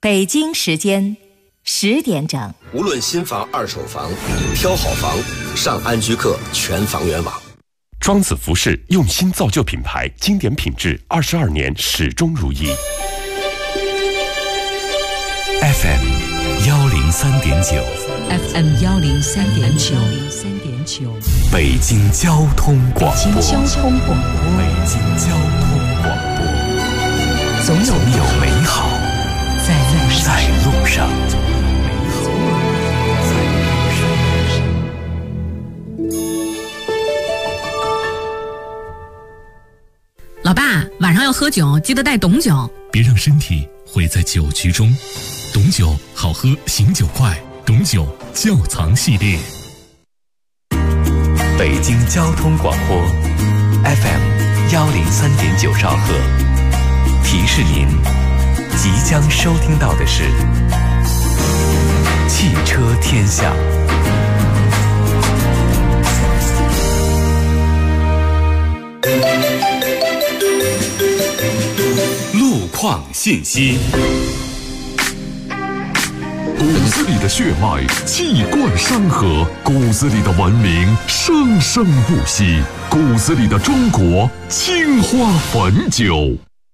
北京时间10点整。 无论新房、二手房，挑好房，上安居客全房源网。 庄子服饰用心造就品牌，经典品质，22年始终如一。 FM 103.9 FM 103.9 北京交通广播。 北京交通广播。 北京交通广播。总有美好在路上。 老爸，晚上要喝酒，记得带董酒。 别让身体毁在酒局中。董酒好喝，醒酒快。董酒窖藏系列。 北京交通广播 FM 103.9兆赫。提示您，即将收听到的是汽车天下。路况信息。 骨子里的血脉气贯山河，骨子里的文明生生不息，骨子里的中国青花汾酒。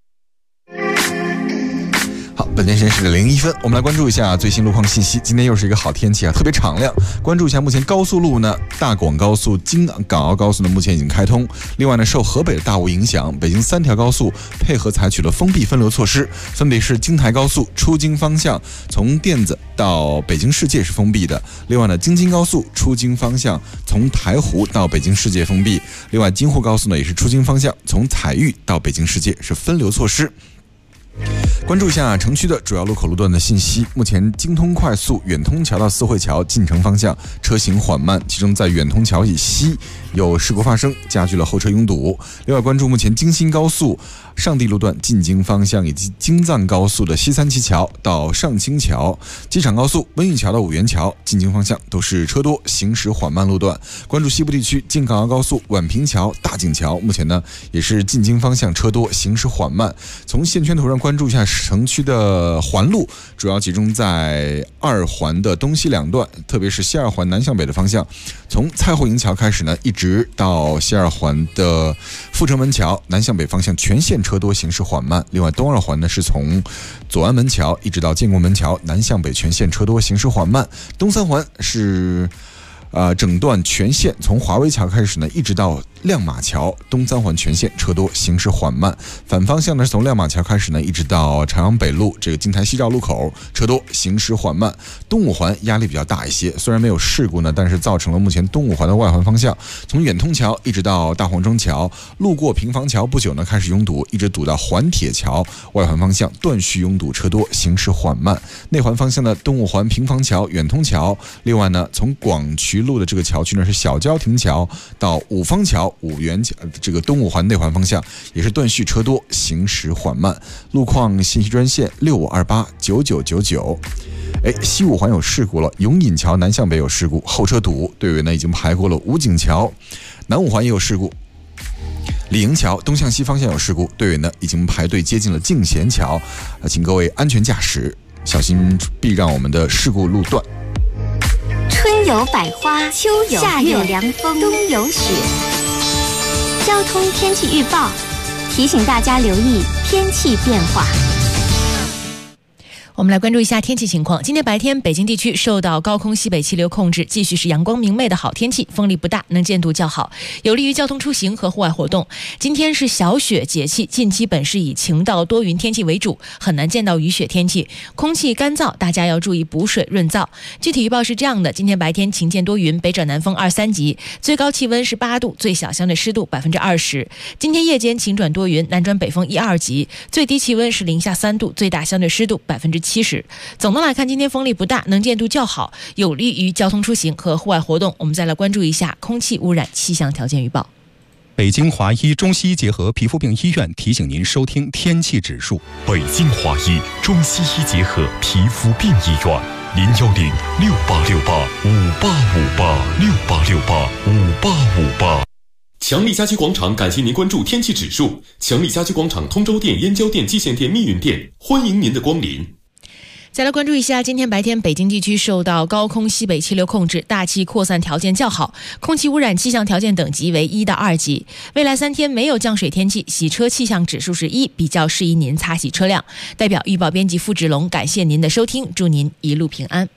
好，本间时间是01分，我们来关注一下最新路况信息。今天又是一个好天气啊，特别敞亮。关注一下目前高速路呢，大广高速、京港澳高速呢目前已经开通。另外呢，受河北的大雾影响，北京3条高速配合采取了封闭分流措施，分别是京台高速出京方向从甸子到北京世界是封闭的。另外呢，京津高速出京方向从台湖到北京世界封闭。另外，京沪高速呢也是出京方向从采玉到北京世界是分流措施。关注一下城区的主要路口路段的信息。目前京通快速远通桥到四惠桥进城方向车行缓慢，其中在远通桥以西有事故发生，加剧了后车拥堵。另外关注目前京新高速上地路段进京方向以及京藏高速的西三旗桥到上清桥、机场高速温榆桥到五原桥进京方向都是车多行驶缓慢路段。关注西部地区京港澳高速宛平桥、大井桥，目前呢也是进京方向车多行驶缓慢。从线圈图上关注一下城区的环路，主要集中在2环的东西两段，特别是西2环南向北的方向，从蔡后营桥开始呢，一直到西2环的阜成门桥南向北方向全线车多行驶缓慢。另外东2环呢是从左安门桥一直到建国门桥南向北全线车多行驶缓慢。东3环是整段全线从华威桥开始呢，一直到亮马桥东3环全线车多行驶缓慢。反方向呢是从亮马桥开始呢，一直到朝阳北路这个京台西照路口车多行驶缓慢。东5环压力比较大一些，虽然没有事故呢，但是造成了目前东5环的外环方向从远通桥一直到大黄庄桥，路过平房桥不久呢开始拥堵，一直堵到环铁桥外环方向断续拥堵，车多行驶缓慢。内环方向呢，东5环平房桥、远通桥，另外呢从广渠路的这个桥区呢是小郊亭桥到五方桥、五原桥，这个东5环内环方向也是断续车多行驶缓慢。路况信息专线65289999。西5环有事故了，永引桥南向北有事故，后车堵，队员呢已经排过了武警桥。南5环也有事故，李营桥东向西方向有事故，队员呢已经排队接近了敬贤桥。请各位安全驾驶，小心避让我们的事故路段。 春有百花，秋有夏有凉风，冬有雪。交通天气预报提醒大家留意天气变化。 我们来关注一下天气情况。今天白天，北京地区受到高空西北气流控制，继续是阳光明媚的好天气，风力不大，能见度较好，有利于交通出行和户外活动。今天是小雪节气，近期本是以晴到多云天气为主，很难见到雨雪天气，空气干燥，大家要注意补水润燥。具体预报是这样的：今天白天晴见多云，北转南风2、3级，最高气温是8度，最小相对湿度20%。今天夜间晴转多云，南转北风1、2级，最低气温是零下3度，最大相对湿度70%。总的来看，今天风力不大，能见度较好，有利于交通出行和户外活动。我们再来关注一下空气污染气象条件预报。 北京华医中西医结合皮肤病医院提醒您收听天气指数。 北京华医中西医结合皮肤病医院，0106868585858，6885858。 强力家居广场感谢您关注天气指数。强力家居广场通州店、燕郊店、蓟县店、密云店，欢迎您的光临。 再来关注一下，今天白天北京地区受到高空西北气流控制，大气扩散条件较好，空气污染气象条件等级为1到2级。未来3天没有降水天气，洗车气象指数是1，比较适宜您擦洗车辆。代表预报编辑付志龙，感谢您的收听，祝您一路平安。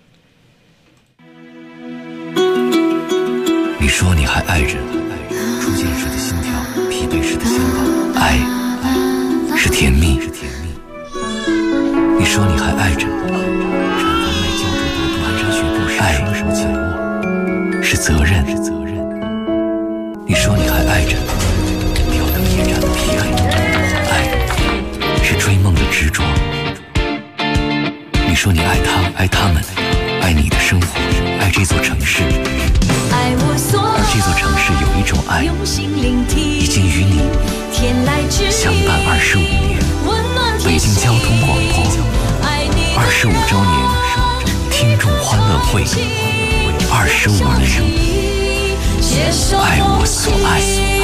你说你还爱着，初见时的心跳，疲惫时的心动，爱是甜蜜。你说你还爱着，缠方麦胶着朵朵蹒跚学步时双手紧握，是责任。你说你还爱着，吊灯夜战的疲惫，爱是追梦的执着。你说你爱他，爱他们，爱你的生活，爱这座城市。而这座城市有一种爱，已经与你相伴25年。北京交通广播25周年听众欢乐会，25年，爱我所爱。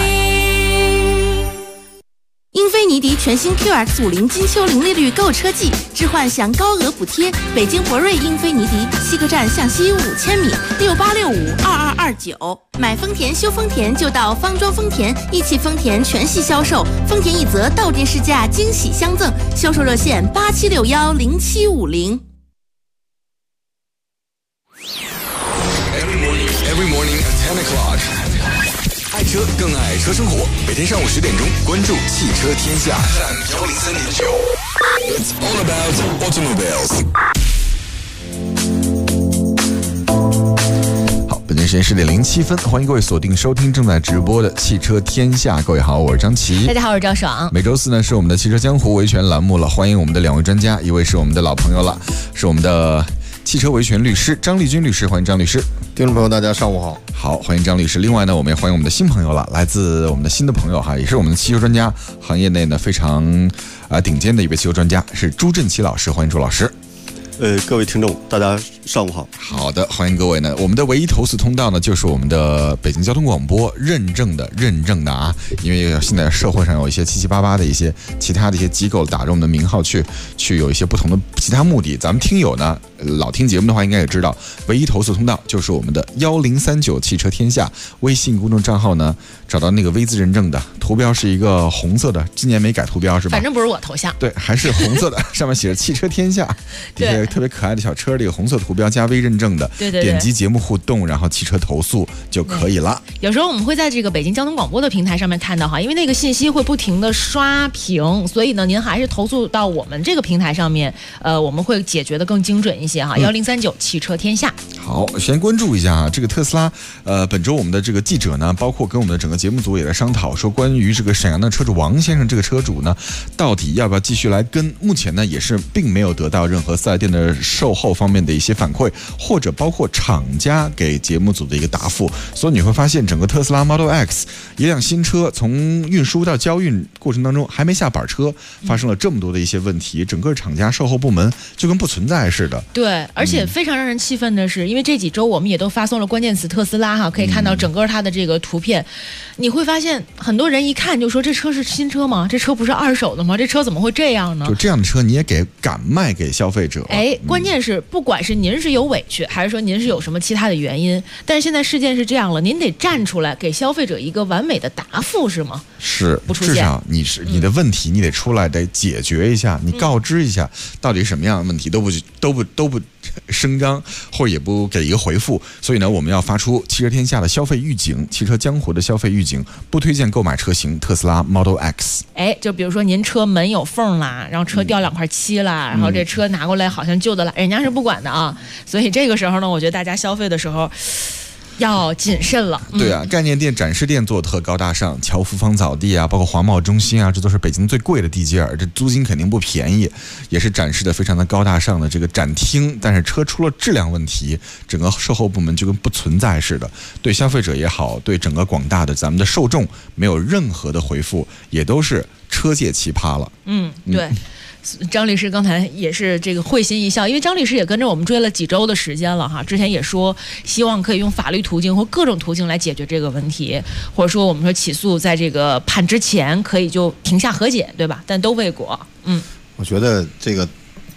英菲尼迪全新 QX50 金秋零利率购车季，置换享高额补贴。北京博瑞英菲尼迪西客站向西5000米，68652229。买丰田修丰田就到方庄丰田，一汽丰田全系销售，丰田一泽到店试驾惊喜相赠，销售热线87610750。 Every morning at 10 o'clock。爱车更爱车生活，每天上午10点钟，关注汽车天下 FM103.9。It's all about automobiles。好，本间时间10点07分，欢迎各位锁定收听正在直播的汽车天下。各位好，我是张琪。 大家好，我是赵爽。 每周四呢是我们的汽车江湖维权栏目了，欢迎我们的2位专家，一位是我们的老朋友了，是我们的汽车维权律师张立军律师，欢迎张律师。 听众朋友大家上午好。 好，欢迎张律师。另外呢，我们也欢迎我们的新朋友了，来自我们的新的朋友哈，也是我们的汽油专家，行业内呢非常顶尖的一位汽油专家，是朱振奇老师，欢迎朱老师。 各位听众大家上午好。 好的，欢迎各位呢。我们的唯一投诉通道呢，就是我们的北京交通广播认证的啊，因为现在社会上有一些七七八八的一些其他的一些机构打着我们的名号去有一些不同的其他目的。咱们听友呢，老听节目的话应该也知道，唯一投诉通道就是我们的1039汽车天下微信公众账号呢，找到那个 V 字认证的图标是一个红色的，今年没改图标是吧？ 反正不是我头像。 对，还是红色的，上面写着汽车天下，底下特别可爱的小车，这个红色图标加 V 认证的， 对， 点击节目互动，然后汽车投诉就可以了。 有时候我们会在这个北京交通广播的平台上面看到哈，因为那个信息会不停的刷屏，所以呢，您还是投诉到我们这个平台上面，我们会解决的更精准一些哈。1039汽车天下。 好，先关注一下啊，这个特斯拉，本周我们的这个记者呢，包括跟我们的整个节目组也在商讨，说关于这个沈阳的车主王先生这个车主呢，到底要不要继续来跟？目前呢，也是并没有得到任何4S店的售后方面的一些反馈，或者包括厂家给节目组的一个答复。所以你会发现，整个特斯拉 Model X 一辆新车从运输到交运过程当中，还没下板车，发生了这么多的一些问题，整个厂家售后部门就跟不存在似的。 对，而且非常让人气愤的是，因为这几周我们也都发送了关键词特斯拉哈，可以看到整个它的这个图片，你会发现很多人一看就说这车是新车吗？这车不是二手的吗？这车怎么会这样呢？ 就这样的车你也敢卖给消费者？ 关键是不管是您是有委屈，还是说您是有什么其他的原因，但是现在事件是这样了，您得站出来给消费者一个完美的答复，是吗？ 是， 不出现， 至少你的问题你得出来，得解决一下，你告知一下到底什么样的问题，都不声张，或者也不给一个回复。所以呢，我们要发出汽车天下的消费预警，汽车江湖的消费预警，不推荐购买车型特斯拉 Model X。 就比如说您车门有缝啦，然后车掉2块漆啦，然后这车拿过来好像旧的了，人家是不管的啊。所以这个时候呢，我觉得大家消费的时候要谨慎了。 对啊，概念店、展示店做特高大上，侨福芳草地啊，包括华贸中心啊，这都是北京最贵的地界儿，这租金肯定不便宜，也是展示的非常的高大上的这个展厅。但是车出了质量问题，整个售后部门就跟不存在似的，对消费者也好，对整个广大的咱们的受众没有任何的回复，也都是车界奇葩了。 对。张律师刚才也是这个会心一笑，因为张律师也跟着我们追了几周的时间了哈，之前也说希望可以用法律途径或各种途径来解决这个问题，或者说我们说起诉在这个判之前可以就停下和解，对吧？但都未果。 我觉得这个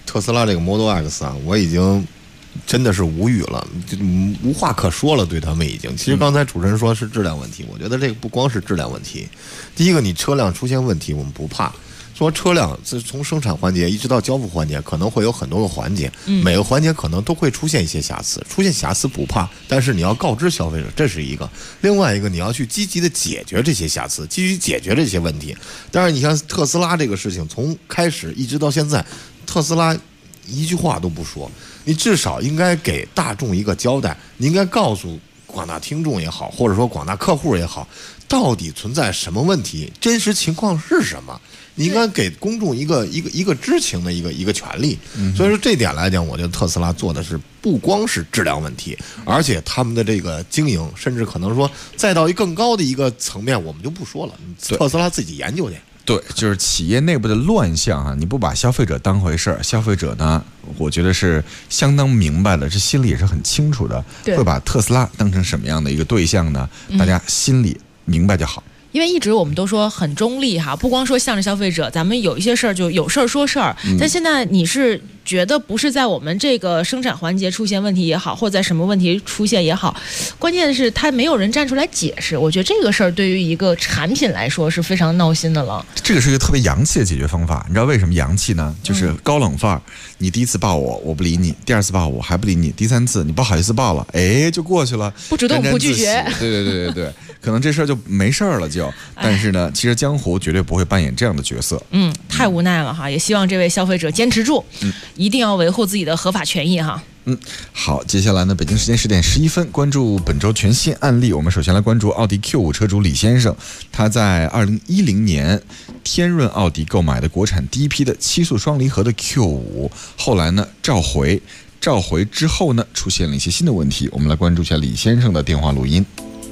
特斯拉这个 Model X 啊，我已经真的是无语了，就无话可说了。对他们已经，其实刚才主持人说是质量问题，我觉得这个不光是质量问题。第一个，你车辆出现问题，我们不怕。说车辆自从生产环节一直到交付环节，可能会有很多个环节，每个环节可能都会出现一些瑕疵。出现瑕疵不怕，但是你要告知消费者，这是一个。另外一个，你要去积极的解决这些瑕疵，继续解决这些问题。当然，你像特斯拉这个事情，从开始一直到现在，特斯拉一句话都不说，你至少应该给大众一个交代，你应该告诉广大听众也好，或者说广大客户也好，到底存在什么问题，真实情况是什么。你应该给公众一个知情的一个权利，所以说这点来讲，我觉得特斯拉做的是不光是质量问题，而且他们的这个经营，甚至可能说再到一更高的一个层面，我们就不说了，特斯拉自己研究去。 对，就是企业内部的乱象啊，你不把消费者当回事儿，消费者呢，我觉得是相当明白的，这心里也是很清楚的，会把特斯拉当成什么样的一个对象呢？大家心里明白就好。 因为一直我们都说很中立哈，不光说向着消费者，咱们有一些事儿就有事儿说事儿。但现在你是觉得不是在我们这个生产环节出现问题也好，或者在什么问题出现也好，关键是他没有人站出来解释。我觉得这个事儿对于一个产品来说是非常闹心的了。 这个是一个特别洋气的解决方法，你知道为什么洋气呢？就是高冷范儿。你第一次抱我，我不理你；第二次抱我还不理你；第三次你不好意思抱了，哎，就过去了， 不主动不拒绝。 对，可能这事儿就没事儿了就。但是呢，其实江湖绝对不会扮演这样的角色。 太无奈了哈，也希望这位消费者坚持住，一定要维护自己的合法权益哈。 好，接下来呢，北京时间10点11分，关注本周全新案例。我们首先来关注奥迪 Q5 车主李先生，他在2010年天润奥迪购买的国产第一批的7速双离合的 Q5，后来呢召回之后呢，出现了一些新的问题。我们来关注一下李先生的电话录音。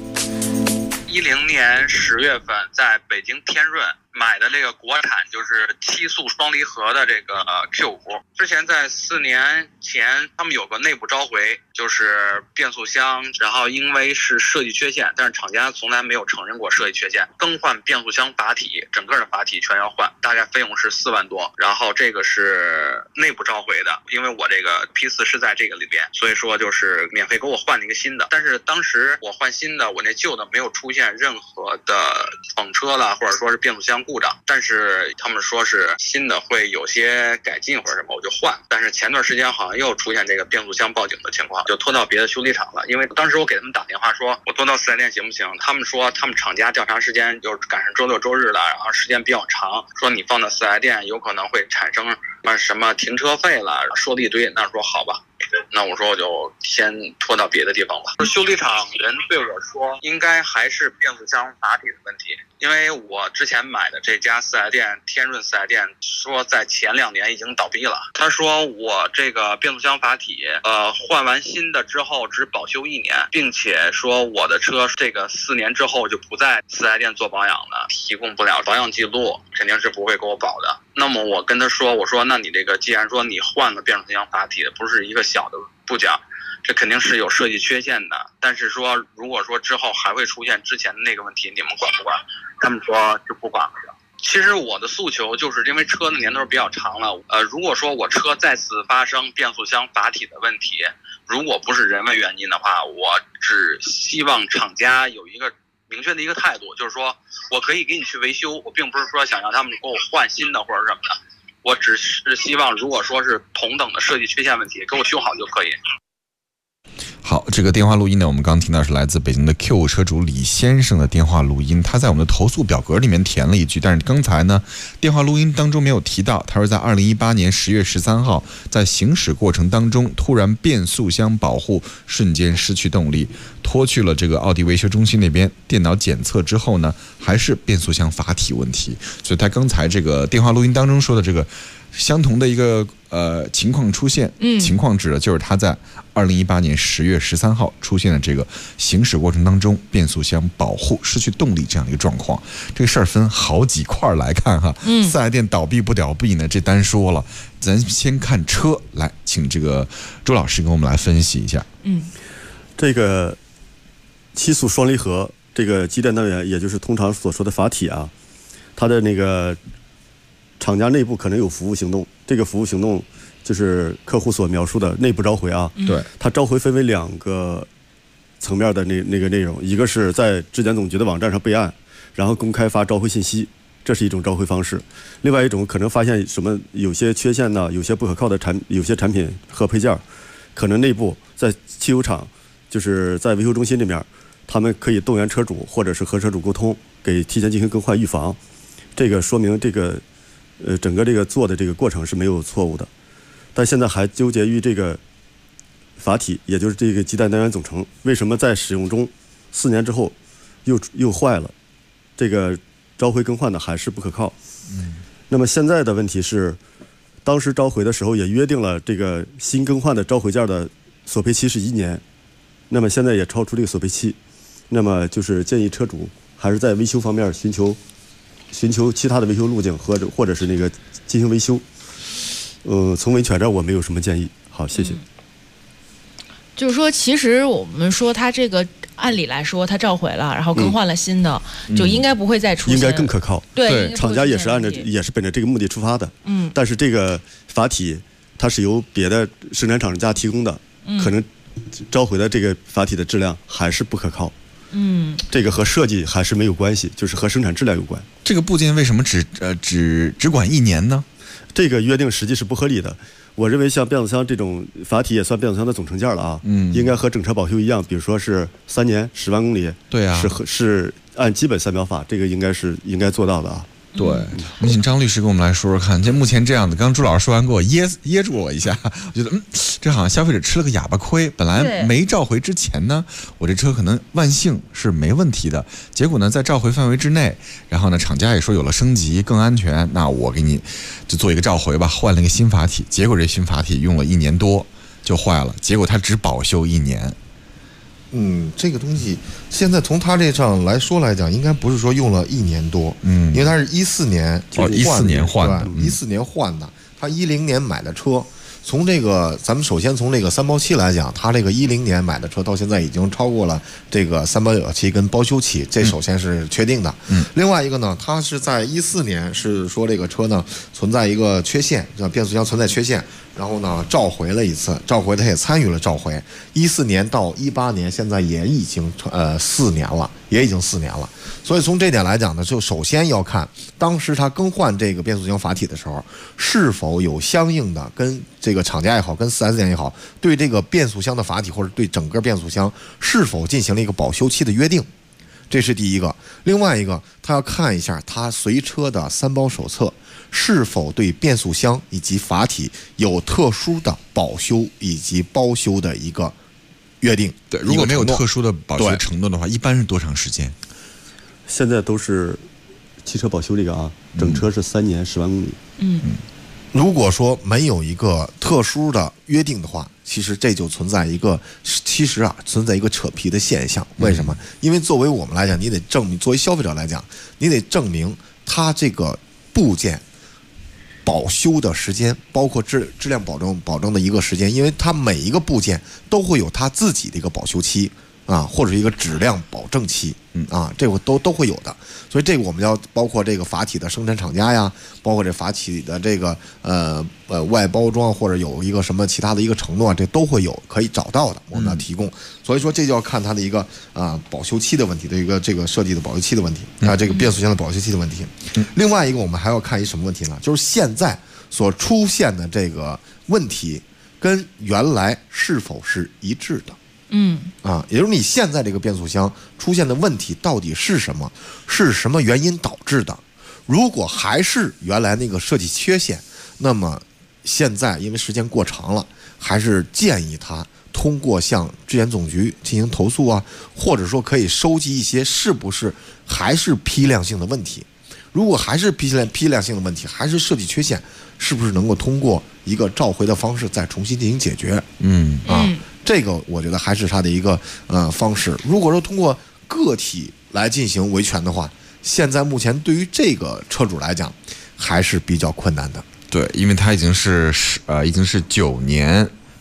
2010年10月份在北京天润买的这个国产就是7速双离合的这个 Q5， 之前在4年前他们有个内部召回，就是变速箱，然后因为是设计缺陷，但是厂家从来没有承认过设计缺陷，更换变速箱阀体，整个的阀体全要换，大概费用是4万多，然后这个是内部召回的，因为我这个 P4 是在这个里边，所以说就是免费给我换了一个新的，但是当时我换新的，我那旧的没有出现任何的撞车了，或者说是变速箱故障，但是他们说是新的会有些改进或者什么，我就换。但是前段时间好像又出现这个变速箱报警的情况，就拖到别的修理厂了。因为当时我给他们打电话说我拖到4S店行不行，他们说他们厂家调查时间就赶上周六周日了，然后时间比较长，说你放到4S店有可能会产生什么停车费了，说了一堆。那说好吧，那我说我就先拖到别的地方吧。修理厂人对我说应该还是变速箱阀体的问题，因为我之前买的这家4S店天润4S店说在前2年已经倒闭了。他说我这个变速箱阀体换完新的之后只保修1年，并且说我的车这个4年之后就不在4S店做保养了，提供不了保养记录，肯定是不会给我保的。那么我跟他说，我说那你这个既然说你换了变速箱阀体的，不是一个小的部件，这肯定是有设计缺陷的，但是说如果说之后还会出现之前的那个问题，你们管不管？他们说就不管了。其实我的诉求就是因为车的年头比较长了，如果说我车再次发生变速箱阀体的问题，如果不是人为原因的话，我只希望厂家有一个明确的一个态度，就是说我可以给你去维修，我并不是说想让他们给我换新的或者什么的，我只是希望如果说是同等的设计缺陷问题，给我修好就可以。 好，这个电话录音呢，我们刚听到是来自北京的 Q5 车主李先生的电话录音，他在我们的投诉表格里面填了一句，但是刚才呢电话录音当中没有提到，他说在2018年10月13号在行驶过程当中突然变速箱保护瞬间失去动力，拖去了这个奥迪维修中心那边电脑检测之后呢，还是变速箱阀体问题，所以他刚才这个电话录音当中说的这个相同的一个情况出现，情况指的就是他在2018年10月13号出现的这个行驶过程当中变速箱保护失去动力这样的一个状况。这个事儿分好几块来看哈，4S店倒闭不倒闭呢，这单说了，咱先看车来，请这个周老师跟我们来分析一下。 这个7速双离合这个机电单元，也就是通常所说的阀体啊，它的那个厂家内部可能有服务行动，这个服务行动就是客户所描述的内部召回啊， 对， 它召回分为2个层面的那个内容，一个是在质检总局的网站上备案，然后公开发召回信息，这是一种召回方式；另外一种可能发现什么有些缺陷呢，有些不可靠的有些产品和配件，可能内部在汽油厂，就是在维修中心这边，他们可以动员车主或者是和车主沟通，给提前进行更换预防。这个说明这个整个这个做的这个过程是没有错误的。但现在还纠结于这个阀体，也就是这个基带单元总成，为什么在使用中4年之后又坏了？这个召回更换的还是不可靠。那么现在的问题是，当时召回的时候也约定了这个新更换的召回件的索赔期是1年，那么现在也超出这个索赔期，那么就是建议车主还是在维修方面寻求其他的维修路径，或者是那个进行维修。从维权这我没有什么建议。好，谢谢。 就是说，其实我们说它这个按理来说，它召回了，然后更换了新的，就应该不会再出现， 应该更可靠。 对， 厂家也是本着这个目的出发的。但是这个阀体它是由别的生产厂家提供的，可能召回的这个阀体的质量还是不可靠。这个和设计还是没有关系，就是和生产质量有关。 这个部件为什么只管1年呢？ 这个约定实际是不合理的。我认为像变速箱这种阀体也算变速箱的总成件了啊，应该和整车保修一样，比如说是3年10万公里， 对啊， 是按基本3秒法，这个应该做到的啊。 对，我们请张律师跟我们来说说看，目前这样的，刚刚朱老师说完给我噎住我一下，我觉得这好像消费者吃了个哑巴亏。本来没召回之前呢，我这车可能万幸是没问题的，结果呢在召回范围之内，然后呢厂家也说有了升级更安全，那我给你就做一个召回吧，换了一个新阀体，结果这新阀体用了1年多就坏了，结果它只保修1年。 这个东西现在从他这上来讲，应该不是说用了1年多，因为他是14年 14年换的 ，14年换的，他10年买的车。从这个，咱们首先从这个3包期来讲，他这个10年买的车到现在已经超过了这个3保有期跟包修期，这首先是确定的。另外一个呢，他是在14年是说这个车呢存在一个缺陷，叫变速箱存在缺陷，然后呢召回了一次，召回他也参与了召回。14年到18年，现在也已经4年了，也已经4年了。所以从这点来讲呢，就首先要看当时他更换这个变速箱阀体的时候，是否有相应的跟这个厂家也好，跟4S店也好，对这个变速箱的阀体或者对整个变速箱是否进行了一个保修期的约定，这是第一个。另外一个，他要看一下他随车的3包手册是否对变速箱以及阀体有特殊的保修以及包修的一个约定。 对，如果没有特殊的保修承诺的话，一般是多长时间？ 现在都是汽车保修这个啊，整车是3年10万公里。 如果说没有一个特殊的约定的话，其实这就存在一个扯皮的现象。为什么？因为作为我们来讲，你得证明，作为消费者来讲，你得证明它这个部件保修的时间，包括质量保证的一个时间，因为它每一个部件都会有它自己的一个保修期啊，或者一个质量保证期。这个都会有的，所以这个我们要包括这个阀体的生产厂家呀，包括这阀体的这个外包装或者有一个什么其他的一个承诺，这都会有可以找到的，我们要提供。所以说这就要看它的一个保修期的问题的一个这个设计的保修期的问题这个变速箱的保修期的问题。另外一个我们还要看一什么问题呢？就是现在所出现的这个问题跟原来是否是一致的。也就是你现在这个变速箱出现的问题到底是什么？是什么原因导致的？如果还是原来那个设计缺陷，那么现在因为时间过长了，还是建议他通过向质检总局进行投诉啊，或者说可以收集一些是不是还是批量性的问题。如果还是批量性的问题，还是设计缺陷，是不是能够通过一个召回的方式再重新进行解决？这个我觉得还是它的一个方式。如果说通过个体来进行维权的话，现在目前对于这个车主来讲还是比较困难的。 对，因为它已经是9年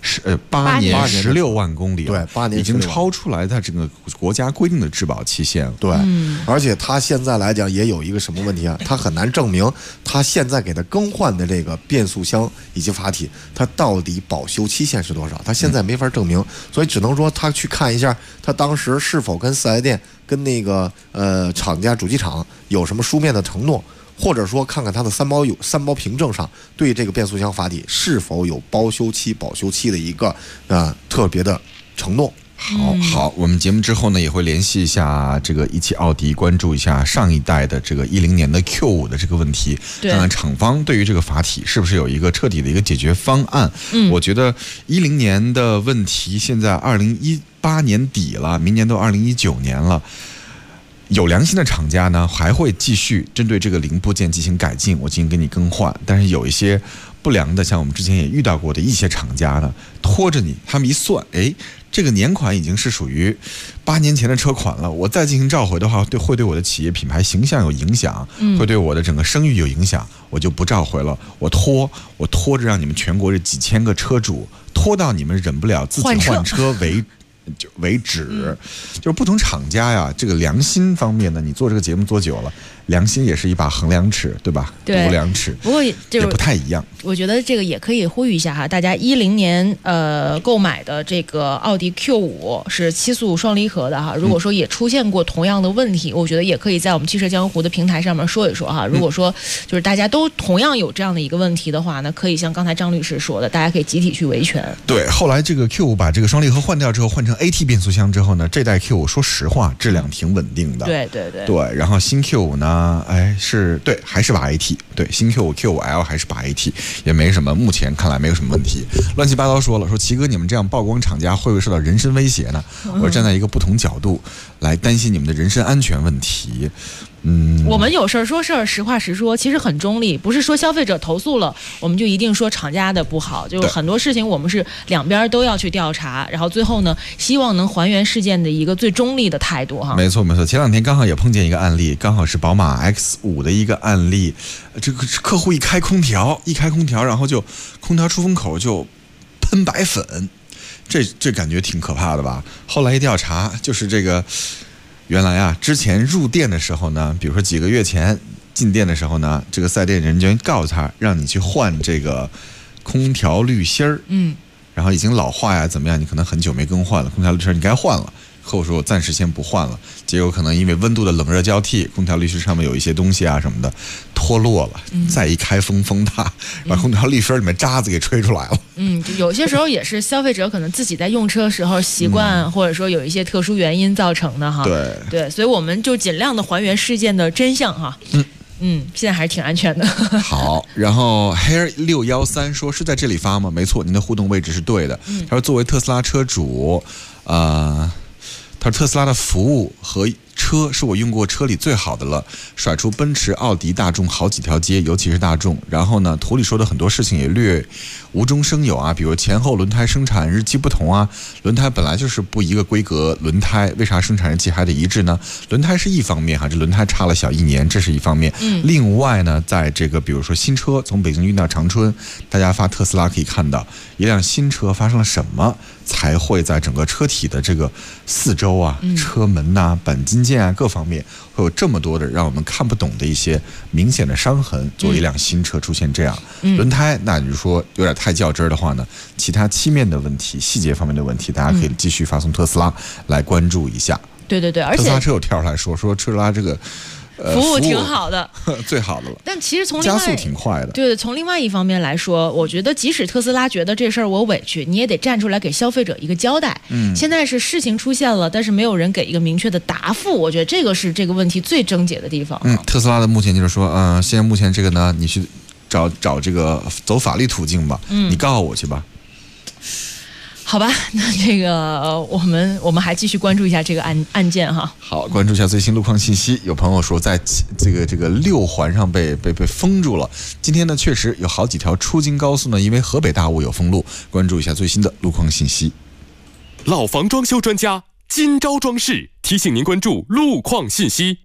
8年16万公里， 对，8年已经超出来它这个国家规定的质保期限了。 对，而且它现在来讲也有一个什么问题啊？它很难证明它现在给它更换的这个变速箱以及阀体，它到底保修期限是多少？它现在没法证明，所以只能说他去看一下他当时是否跟4S店、跟那个厂家主机厂有什么书面的承诺。或者说看看它的三包凭证上对这个变速箱阀体是否有保修期的一个特别的承诺。 好，我们节目之后呢也会联系一下这个一汽奥迪，关注一下上一代的这个10年的 Q5 的这个问题，看看厂方对于这个阀体是不是有一个彻底的一个解决方案。我觉得10年的问题现在2018年底了，明年都2019年了。有良心的厂家呢，还会继续针对这个零部件进行改进，我进行给你更换。但是有一些不良的，像我们之前也遇到过的一些厂家呢，拖着你，他们一算，这个年款已经是属于8年前的车款了，我再进行召回的话，会对我的企业品牌形象有影响，会对我的整个声誉有影响，我就不召回了。我拖着让你们全国这几千个车主拖到你们忍不了自己换车为止，就是不同厂家呀，这个良心方面呢，你做这个节目做久了，良心也是一把衡量尺，对吧？ 对， 度量尺， 不过也不太一样。 我觉得这个也可以呼吁一下哈，大家10年购买的这个奥迪 Q5 是7速双离合的哈，如果说也出现过同样的问题，我觉得也可以在我们汽车江湖的平台上面说一说哈。如果说就是大家都同样有这样的一个问题的话呢，可以像刚才张律师说的，大家可以集体去维权。 对，后来这个 Q5 把这个双离合换掉之后，换成AT 变速箱之后呢，这代 Q5 说实话质量挺稳定的。 对， 然后新 Q5 呢，还是把 AT， 对，新 Q5L 还是把 AT， 也没什么，目前看来没有什么问题。乱七八糟说齐哥，你们这样曝光厂家会不会受到人身威胁呢？我是站在一个不同角度来担心你们的人身安全问题。 我们有事儿说事儿，实话实说，其实很中立，不是说消费者投诉了，我们就一定说厂家的不好，就很多事情我们是两边都要去调查，然后最后呢，希望能还原事件的一个最中立的态度哈。 没错，前两天刚好也碰见一个案例，刚好是宝马 X5 的一个案例，这个客户一开空调，然后就空调出风口就喷白粉，这感觉挺可怕的吧？后来一调查，就是这个。原来啊，之前入店的时候呢，比如说几个月前进店的时候呢，这个4S店人就告诉他，让你去换这个空调滤芯儿，然后已经老化呀，怎么样？你可能很久没更换了，空调滤芯儿你该换了。客户说我暂时先不换了，结果可能因为温度的冷热交替，空调滤芯上面有一些东西啊什么的脱落了，再一开风大，把空调滤芯里面渣子给吹出来了。 有些时候也是消费者可能自己在用车时候习惯，或者说有一些特殊原因造成的哈。对，所以我们就尽量的还原事件的真相哈。现在还是挺安全的。 好，然后 Hair 613说是在这里发吗？没错，您的互动位置是对的。他说作为特斯拉车主，他说特斯拉的服务和车是我用过车里最好的了，甩出奔驰、奥迪、大众好几条街，尤其是大众。然后呢，图里说的很多事情也略无中生有啊，比如前后轮胎生产日期不同啊，轮胎本来就是不一个规格轮胎，为啥生产日期还得一致呢？轮胎是一方面哈，这轮胎差了小1年，这是一方面。另外呢，在这个比如说新车从北京运到长春，大家发特斯拉可以看到，一辆新车发生了什么才会在整个车体的这个四周啊、车门呐、钣金件啊各方面会有这么多的让我们看不懂的一些明显的伤痕。作为一辆新车出现这样，轮胎那你说有点太较真的话呢，其他漆面的问题、细节方面的问题，大家可以继续发送特斯拉来关注一下。 对，而且特斯拉车友跳出来说特斯拉这个。 服务挺好的， 最好的了。 但其实从加速挺快的。 对，从另外一方面来说，我觉得即使特斯拉觉得这事儿我委屈，你也得站出来给消费者一个交代。现在是事情出现了，但是没有人给一个明确的答复，我觉得这个是这个问题最症结的地方。 特斯拉的目前就是说，现在目前这个呢，你去找这个走法律途径吧，你告我去吧。 好吧，那这个我们还继续关注一下这个案件哈。 好，关注一下最新路况信息。有朋友说在这个6环上被封住了。今天呢，确实有好几条出京高速呢，因为河北大雾有封路。关注一下最新的路况信息。 老房装修专家今朝装饰提醒您关注路况信息。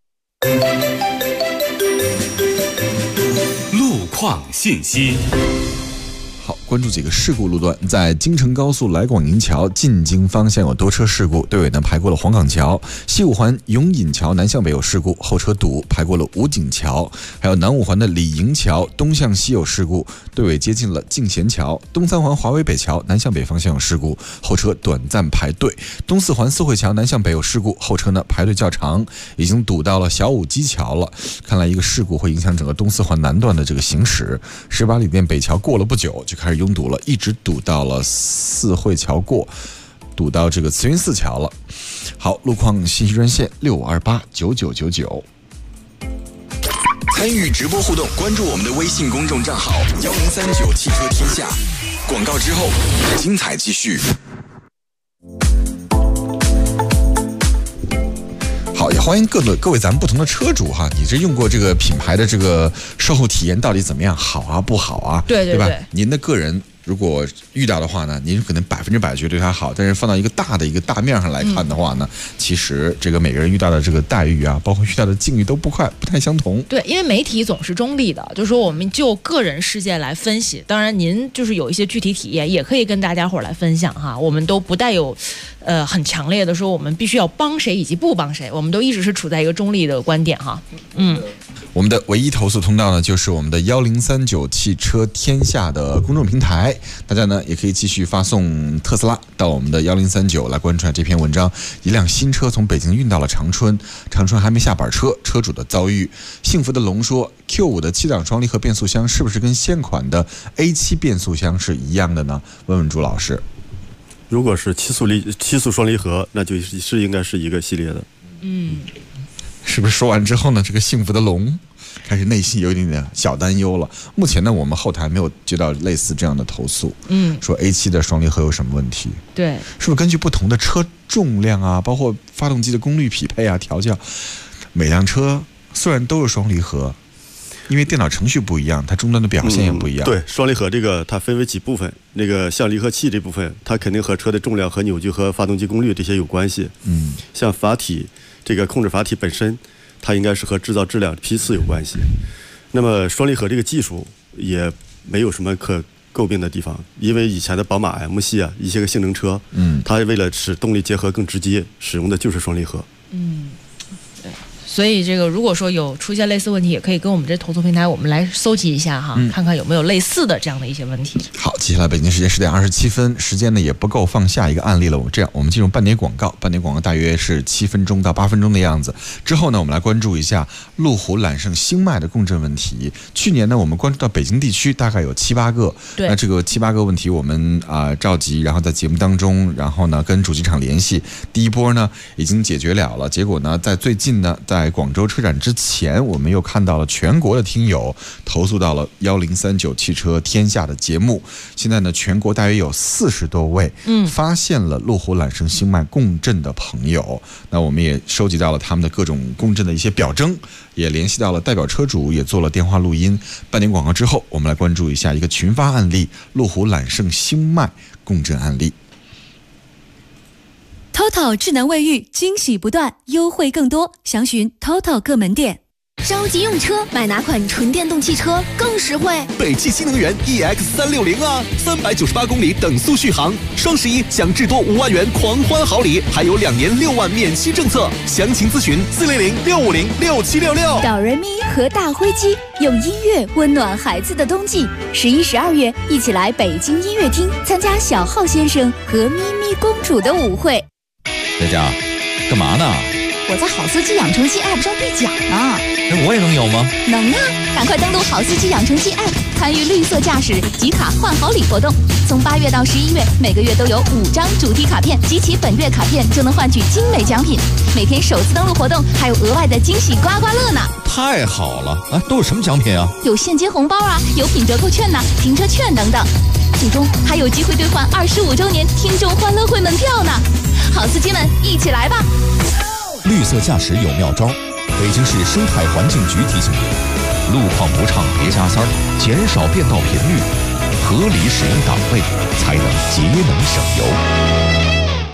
路况信息。 好， 关注几个事故路段，在京承高速来广营桥进京方向有多车事故，队尾呢排过了黄岗桥；西五环永隐桥南向北有事故，后车堵排过了武警桥；还有南五环的李营桥东向西有事故，队尾接近了敬贤桥；东三环华为北桥南向北方向有事故，后车短暂排队；东四环四惠桥南向北有事故，后车呢排队较长，已经堵到了小武基桥了。看来一个事故会影响整个东四环南段的这个行驶。18里店北桥过了不久就开始拥堵了，一直堵到了四惠桥过，堵到这个慈云寺桥了。好，路况信息专线65289999。 参与直播互动，关注我们的微信公众账号1039汽车天下。广告之后，精彩继续。 好，也欢迎各位咱们不同的车主哈，你这用过这个品牌的这个售后体验到底怎么样？好啊，不好啊？对吧？您的个人如果遇到的话呢，您可能100%觉得对它好，但是放到一个大大面上来看的话呢，其实这个每个人遇到的这个待遇啊，包括遇到的境遇都不太相同。对，因为媒体总是中立的，就是说我们就个人事件来分析。当然，您就是有一些具体体验，也可以跟大家伙来分享哈。我们都不带有很强烈的说我们必须要帮谁以及不帮谁，我们都一直是处在一个中立的观点哈。我们的唯一投诉通道呢，就是我们的1039汽车天下的公众平台，大家呢也可以继续发送特斯拉到我们的1039来关注这篇文章。一辆新车从北京运到了长春，长春还没下板车，车主的遭遇。幸福的龙说 Q5 的7档双离合变速箱是不是跟现款的 A7 变速箱是一样的呢？问问朱老师。 如果是七速双离合，那就是应该是一个系列的。 是不是说完之后呢，这个幸福的龙开始内心有一点点小担忧了？目前呢，我们后台没有接到类似这样的投诉。说 A7 的双离合有什么问题？对，是不是根据不同的车重量啊，包括发动机的功率匹配啊、调教，每辆车虽然都是双离合，因为电脑程序不一样，它终端的表现也不一样。对，双离合这个它分为几部分，那个像离合器这部分，它肯定和车的重量和扭矩和发动机功率这些有关系。像阀体这个控制阀体本身，它应该是和制造质量批次有关系。那么双离合这个技术也没有什么可诟病的地方，因为以前的宝马 M 系啊一些个性能车，它为了使动力结合更直接，使用的就是双离合。所以这个如果说有出现类似问题，也可以跟我们这投诉平台我们来搜集一下哈，看看有没有类似的这样的一些问题。好，接下来北京时间10点27分，时间呢也不够放下一个案例了。这样，我们进入半点广告，半点广告大约是7分钟到8分钟的样子。之后呢，我们来关注一下路虎揽胜星脉的共振问题。去年呢，我们关注到北京地区大概有7、8个，那这个7、8个问题我们召集，然后在节目当中，然后呢跟主机厂联系，第一波呢已经解决了。结果呢，在最近呢，在广州车展之前，我们又看到了全国的听友投诉到了1039汽车天下的节目。现在呢，全国大约有40多位发现了路虎揽胜星脉共振的朋友。那我们也收集到了他们的各种共振的一些表征，也联系到了代表车主，也做了电话录音。半点广告之后，我们来关注一下一个群发案例，路虎揽胜星脉共振案例。 TOTO 智能卫浴，惊喜不断，优惠更多，详询 TOTO 各门店。 着急用车，买哪款纯电动汽车更实惠？ 北汽新能源 EX360啊，398公里等速续航，双11享至多5万元狂欢好礼，还有2年6万免息政策。详情咨询400-650-6766。 哆瑞咪和大灰鸡用音乐温暖孩子的冬季。11、12月，一起来北京音乐厅参加小浩先生和咪咪公主的舞会。 佳佳，干嘛呢？ 我在好司机养成系 App 上兑奖呢。 那我也能有吗？ 能啊！赶快登录好司机养成系 App， 参与绿色驾驶集卡换好礼活动。从8月到11月，每个月都有5张主题卡片，集齐本月卡片就能换取精美奖品。每天首次登录活动还有额外的惊喜刮刮乐呢！ 太好了！啊，都有什么奖品啊？ 有现金红包啊，有品折扣券呢，停车券等等。最终还有机会兑换25周年听众欢乐会门票呢！好司机们，一起来吧！ 绿色驾驶有妙招，北京市生态环境局提醒您：路况不畅别加塞儿，减少变道频率，合理使用档位，才能节能省油。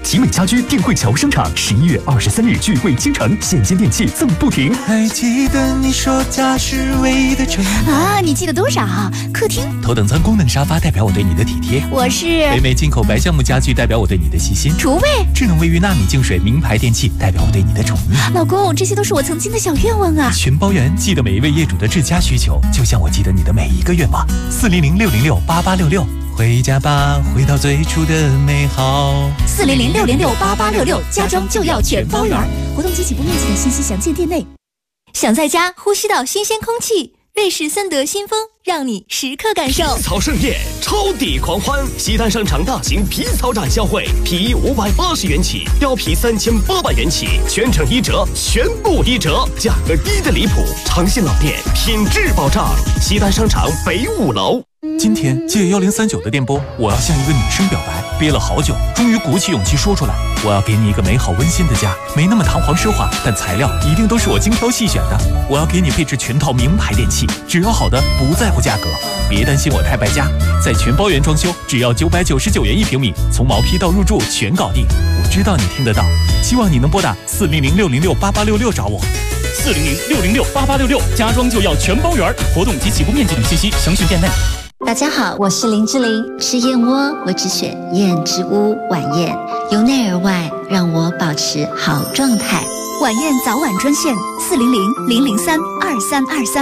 集美家居电汇桥商场11月23日聚会倾城，现金电器赠不停。 还记得你说家是唯一的承诺啊？你记得多少？客厅头等舱功能沙发代表我对你的体贴。 我是北美进口白橡木家具代表我对你的细心。 厨卫智能卫浴纳米净水名牌电器代表我对你的宠溺。 老公，这些都是我曾经的小愿望啊！ 全包圆，记得每一位业主的至佳需求，就像我记得你的每一个愿望。400-606-8866，回家吧，回到最初的美好。 400-606-8866，家装就要全包圆。活动及起步面积等信息详见店内。 想在家呼吸到新鲜空气，瑞士森德新风让你时刻感受。 皮草盛宴，超抵狂欢！西单商场大型皮草展销会，皮衣580元起，貂皮3800元起，全程1折，全部1折，价格低的离谱，长信老店，品质保障。西单商场北5楼。 今天借1039的电波，我要向一个女生表白，憋了好久，终于鼓起勇气说出来。我要给你一个美好温馨的家，没那么堂皇奢华，但材料一定都是我精挑细选的。我要给你配置全套名牌电器，只要好的，不在乎价格。别担心我太败家，在全包圆装修，只要999元1平米，从毛坯到入住全搞定。我知道你听得到，希望你能拨打400-606-8866找我。 400-606-8866，家装就要全包圆，活动及起步面积等信息详询店内。 大家好，我是林志玲。吃燕窝，我只选燕之屋晚宴，由内而外让我保持好状态。 晚宴早晚专线400-003-2323。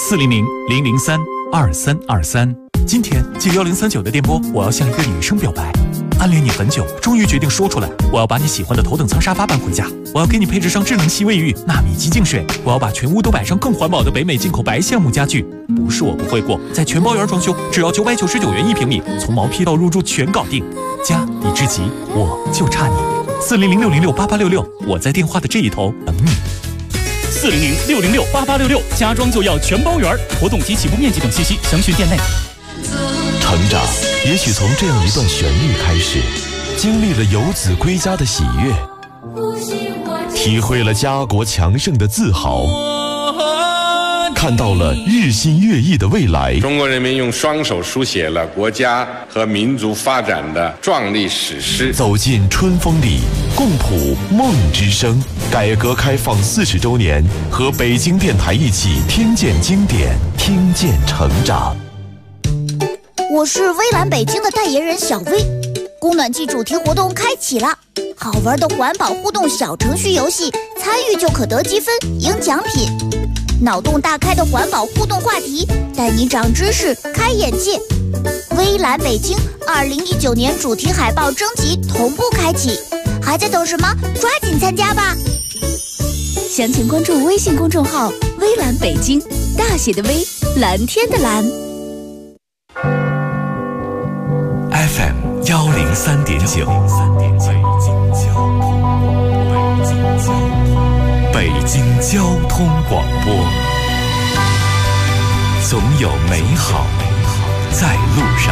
400-003-2323。今天借1039的电波，我要向一个女生表白。暗恋你很久，终于决定说出来。我要把你喜欢的头等舱沙发搬回家，我要给你配置上智能吸卫浴、纳米机净水，我要把全屋都摆上更环保的北美进口白橡木家具。不是我不会过，在全包圆装修，只要999元1平米，从毛坯到入住全搞定。家你至极，我就差你。400-606-8866，我在电话的这一头等你。400-606-8866，家装就要全包圆，活动及起步面积等信息详询店内。 成长也许从这样一段旋律开始，经历了游子归家的喜悦，体会了家国强盛的自豪，看到了日新月异的未来。 中国人民用双手书写了国家和民族发展的壮丽史诗。 走进春风里，共谱梦之声。改革开放40周年，和北京电台一起听见经典，听见成长。 我是微蓝北京的代言人小薇，供暖季主题活动开启了，好玩的环保互动小程序游戏，参与就可得积分赢奖品。脑洞大开的环保互动话题，带你长知识开眼界。微蓝北京2019年主题海报征集同步开启，还在等什么？抓紧参加吧！ 详情关注微信公众号微蓝北京，大写的微，蓝天的蓝。 FM 103.9，北京交通广播，总有美好在路上。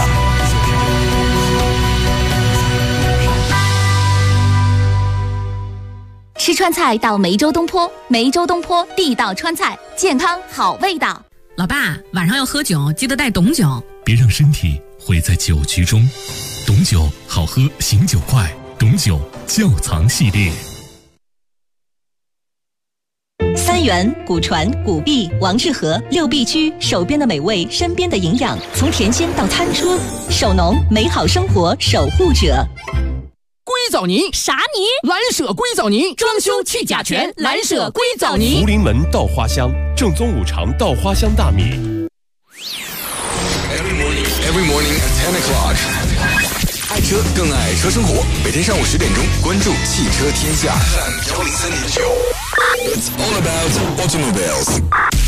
吃川菜到梅州东坡，梅州东坡地道川菜，健康好味道。 老爸，晚上要喝酒，记得带董酒。 别让身体毁在酒局中，董酒好喝，醒酒快，董酒窖藏系列。 三元、古传、古碧、王致和6必居，手边的美味，身边的营养，从甜心到餐桌，手农美好生活守护者。 硅藻泥啥泥？蓝舍硅藻泥，装修去甲醛，蓝舍硅藻泥。 福临门稻花香，正宗5常稻花香大米。 Every morning at 10 o'clock， 爱车更爱车生活。每天上午10点钟，关注汽车天下。103.9 It's all about automobiles。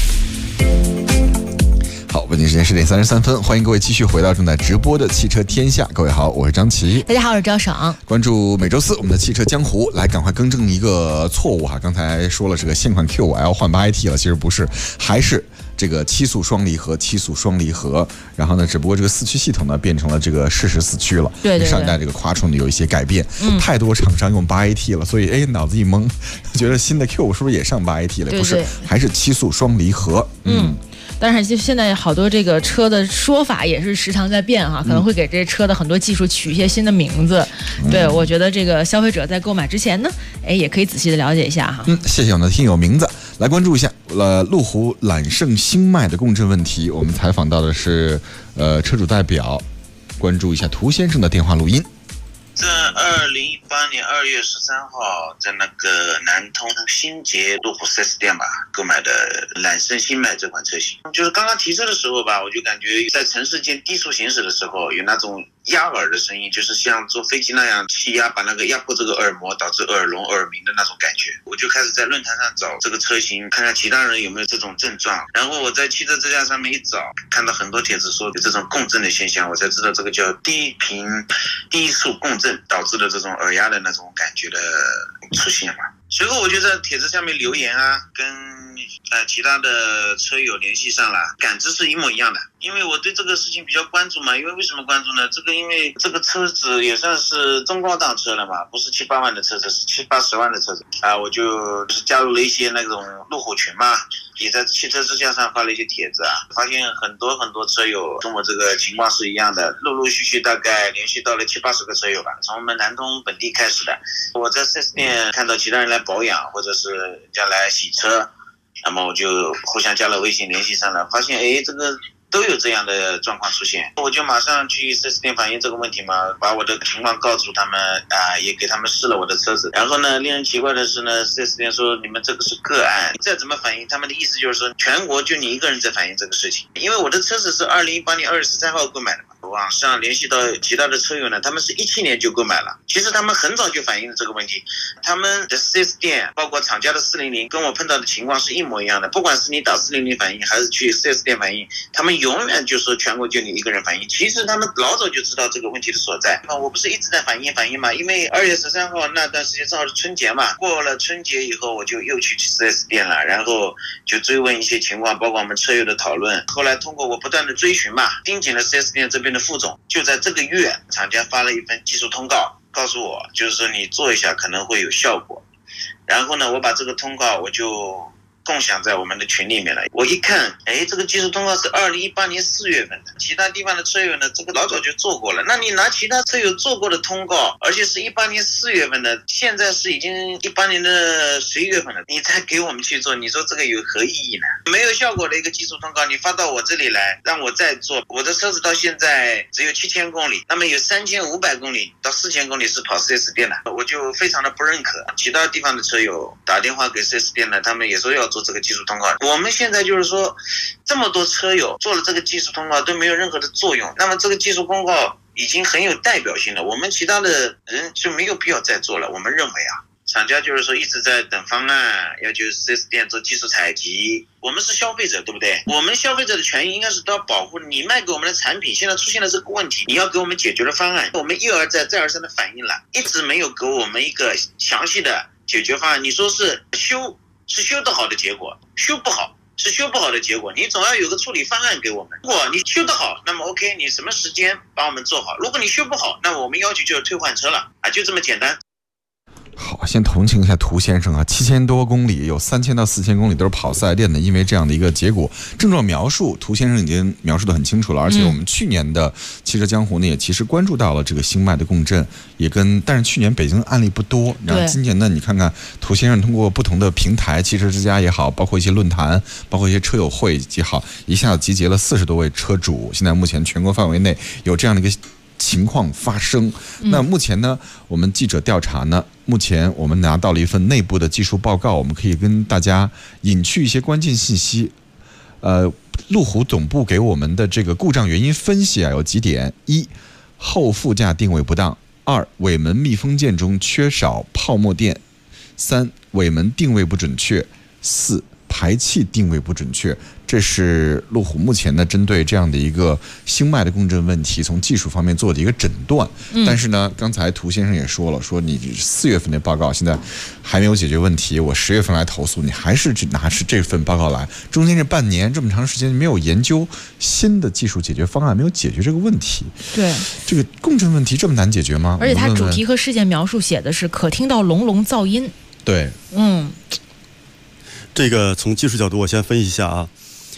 好，北京时间10点33分，欢迎各位继续回到正在直播的汽车天下。各位好，我是张琪。 大家好，我是赵爽。 关注每周4我们的汽车江湖，来赶快更正一个错误哈。刚才说了这个现款 Q5L 换8AT 了，其实不是，还是这个7速双离合，然后呢，只不过这个4驱系统呢变成了这个适时4驱了。 对， 上一代这个夸冲的有一些改变，太多厂商用8AT 了，所以脑子一懵，觉得新的 Q5是不是也上8AT 了？不是，还是7速双离合。 但是就现在好多这个车的说法也是时常在变哈，可能会给这车的很多技术取一些新的名字。对，我觉得这个消费者在购买之前呢，也可以仔细的了解一下哈。 谢谢我们的听友名字，来关注一下路虎揽胜星脉的共振问题。我们采访到的是车主代表，关注一下涂先生的电话录音。 在2018年2月13号，在那个南通新捷路虎 4S 店吧，购买的揽胜星脉这款车型。就是刚刚提车的时候吧，我就感觉在城市间低速行驶的时候，有那种压耳的声音，就是像坐飞机那样气压把那个压迫这个耳膜，导致耳聋耳鸣的那种感觉。我就开始在论坛上找这个车型，看看其他人有没有这种症状。然后我在汽车之家上面一找，看到很多帖子说有这种共振的现象，我才知道这个叫低速共振导致的这种耳压的那种感觉的出现嘛。随后我就在帖子下面留言啊，跟其他的车友联系上了，感知是一模一样的。因为我对这个事情比较关注嘛，因为什么关注呢？因为这个车子也算是中高档车了嘛，不是7、8万的车子，是7、80万的车子啊。我就是加入了一些那种路虎群嘛，也在汽车之家上发了一些帖子啊，发现很多车友跟我这个情况是一样的，陆陆续续大概连续到了70、80个车友吧，从我们南通本地开始的。我在 4S 店看到其他人来保养，或者是人家来洗车，那么我就互相加了微信联系上了，发现这个都有这样的状况出现，我就马上去 4S 店反映这个问题嘛，把我的情况告诉他们也给他们试了我的车子。然后呢，令人奇怪的是呢， 4S 店说你们这个是个案，再怎么反映，他们的意思就是说全国就你一个人在反映这个事情。因为我的车子是2018年2月13号购买的嘛，网上联系到其他的车友呢，他们是17年就购买了，其实他们很早就反映了这个问题。他们的 4S 店包括厂家的400跟我碰到的情况是一模一样的，不管是你打400反映还是去 4S 店反映，他们永远就说全国就你一个人反映。其实他们老早就知道这个问题的所在，我不是一直在反映嘛，因为2月13号那段时间正好是春节嘛，过了春节以后我就又去 4S 店了，然后就追问一些情况，包括我们车友的讨论。后来通过我不断的追寻嘛，盯紧了 4S 店这边的副总，就在这个月厂家发了一份技术通告，告诉我就是说你做一下可能会有效果。然后呢，我把这个通告我就共享在我们的群里面了。我一看，这个技术通告是2018年4月份的，其他地方的车友呢，这个老早就做过了。那你拿其他车友做过的通告，而且是18年4月份的，现在是已经18年的11月份了，你再给我们去做，你说这个有何意义呢？没有效果的一个技术通告，你发到我这里来，让我再做。我的车子到现在只有7000公里，那么有3500公里到4000公里是跑 4S 店的，我就非常的不认可。其他地方的车友打电话给 4S 店呢，他们也说要做这个技术通告。我们现在就是说这么多车友做了这个技术通告都没有任何的作用，那么这个技术通告已经很有代表性了，我们其他的人就没有必要再做了。我们认为厂家就是说一直在等方案，要求 4S 店做技术采集。我们是消费者，对不对？我们消费者的权益应该是都要保护。你卖给我们的产品现在出现了这个问题，你要给我们解决的方案。我们一而再再而三的反映了，一直没有给我们一个详细的解决方案。你说是修得好的结果，修不好是修不好的结果，你总要有个处理方案给我们。如果你修得好，那么 OK， 你什么时间把我们做好。如果你修不好，那么我们要求就是退换车了就这么简单。 好，先同情一下涂先生7000多公里，有3000到4000公里都是跑4S店的，因为这样的一个结果，症状描述涂先生已经描述得很清楚了。而且我们去年的汽车江湖呢，也其实关注到了这个星脉的共振，但是去年北京案例不多，然后今年呢，你看看涂先生通过不同的平台，汽车之家也好，包括一些论坛，包括一些车友会也好，一下子集结了40多位车主，现在目前全国范围内有这样的一个情况发生。那目前呢，我们记者调查呢，目前我们拿到了一份内部的技术报告，我们可以跟大家隐去一些关键信息。路虎总部给我们的这个故障原因分析有几点：一、后副驾定位不当；二、尾门密封件中缺少泡沫垫；三、尾门定位不准确；四、排气定位不准确。这是路虎目前呢针对这样的一个星脉的共振问题，从技术方面做的一个诊断。但是呢，刚才涂先生也说了，说你4月份的报告现在还没有解决问题，我10月份来投诉，你还是拿是这份报告来，中间这半年这么长时间没有研究新的技术解决方案，没有解决这个问题。对，这个共振问题这么难解决吗？ 而且它主题和事件描述写的是可听到隆隆噪音。 对， 这个从技术角度我先分析一下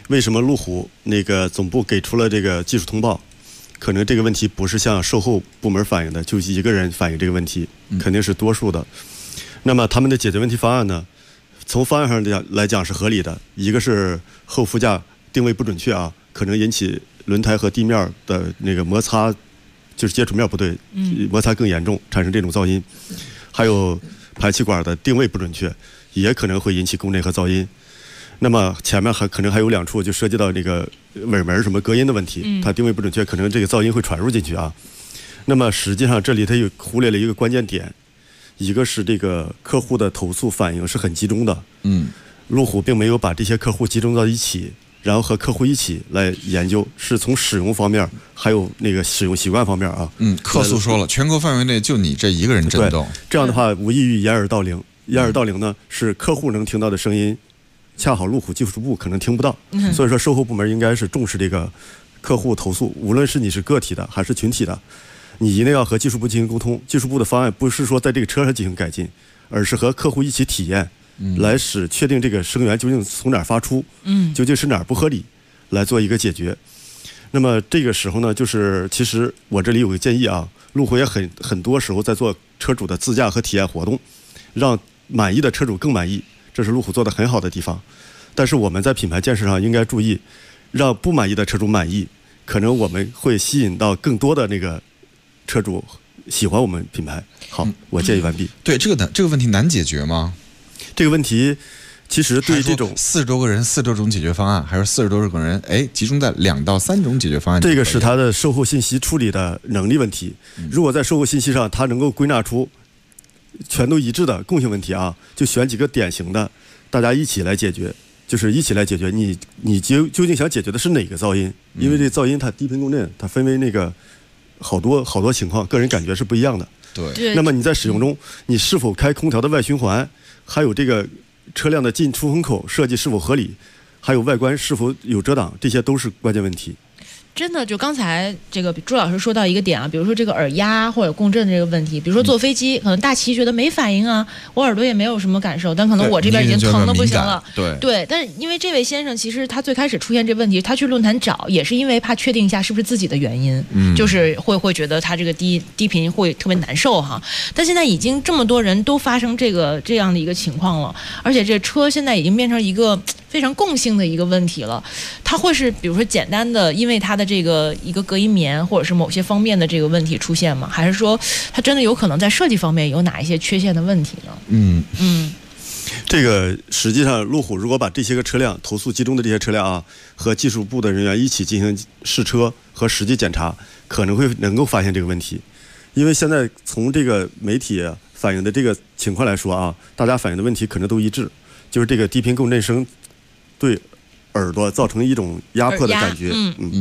为什么路虎那个总部给出了这个技术通报？可能这个问题不是像售后部门反映的，就一个人反映这个问题，肯定是多数的。那么他们的解决问题方案呢？从方案上来讲是合理的。一个是后副驾定位不准确啊，可能引起轮胎和地面的那个摩擦，就是接触面不对，摩擦更严重，产生这种噪音。还有排气管的定位不准确，也可能会引起共振和噪音。那么前面可能还有2处就涉及到这个尾门什么隔音的问题，它定位不准确，可能这个噪音会传入进去啊。那么实际上这里它又忽略了一个关键点，一个是这个客户的投诉反应是很集中的，路虎并没有把这些客户集中到一起，然后和客户一起来研究，是从使用方面还有那个使用习惯方面啊。 客诉说了，全国范围内就你这一个人震动， 这样的话无异于掩耳盗铃。掩耳盗铃呢，是客户能听到的声音，恰好路虎技术部可能听不到，所以说售后部门应该是重视这个客户投诉，无论是你是个体的还是群体的，你一定要和技术部进行沟通。技术部的方案不是说在这个车上进行改进，而是和客户一起体验，来使确定这个声源究竟从哪儿发出，究竟是哪儿不合理，来做一个解决。那么这个时候呢，就是其实我这里有个建议啊，路虎也很多时候在做车主的自驾和体验活动，让满意的车主更满意。这是路虎做得很好的地方，但是我们在品牌建设上应该注意，让不满意的车主满意，可能我们会吸引到更多的那个车主喜欢我们品牌。好，我建议完毕。 对，这个问题难解决吗？ 这个问题其实对于这种 40多个人40多种解决方案，还是40多个人集中在2到3种解决方案， 这个是他的售后信息处理的能力问题。如果在售后信息上他能够归纳出全都一致的共性问题啊，就选几个典型的，大家一起来解决，就是一起来解决。你究竟想解决的是哪个噪音？因为这噪音它低频共振，它分为那个好多情况，个人感觉是不一样的。 对。 那么你在使用中，你是否开空调的外循环，还有这个车辆的进出风口设计是否合理，还有外观是否有遮挡，这些都是关键问题。 真的，就刚才这个朱老师说到一个点啊，比如说这个耳压或者共振这个问题，比如说坐飞机，可能大齐觉得没反应啊，我耳朵也没有什么感受，但可能我这边已经疼得不行了。对，但是因为这位先生其实他最开始出现这问题，他去论坛找也是因为怕确定一下是不是自己的原因，就是会觉得他这个低频会特别难受哈。但现在已经这么多人都发生这样的一个情况了，而且这车现在已经变成一个非常共性的一个问题了。它会是比如说简单的因为它的这个一个隔音棉或者是某些方面的这个问题出现吗？还是说它真的有可能在设计方面有哪一些缺陷的问题呢？ 这个实际上路虎如果把这些个车辆投诉集中的这些车辆啊，和技术部的人员一起进行试车和实际检查，可能会能够发现这个问题。因为现在从这个媒体反映的这个情况来说啊，大家反映的问题可能都一致，就是这个低频共振声对耳朵造成一种压迫的感觉。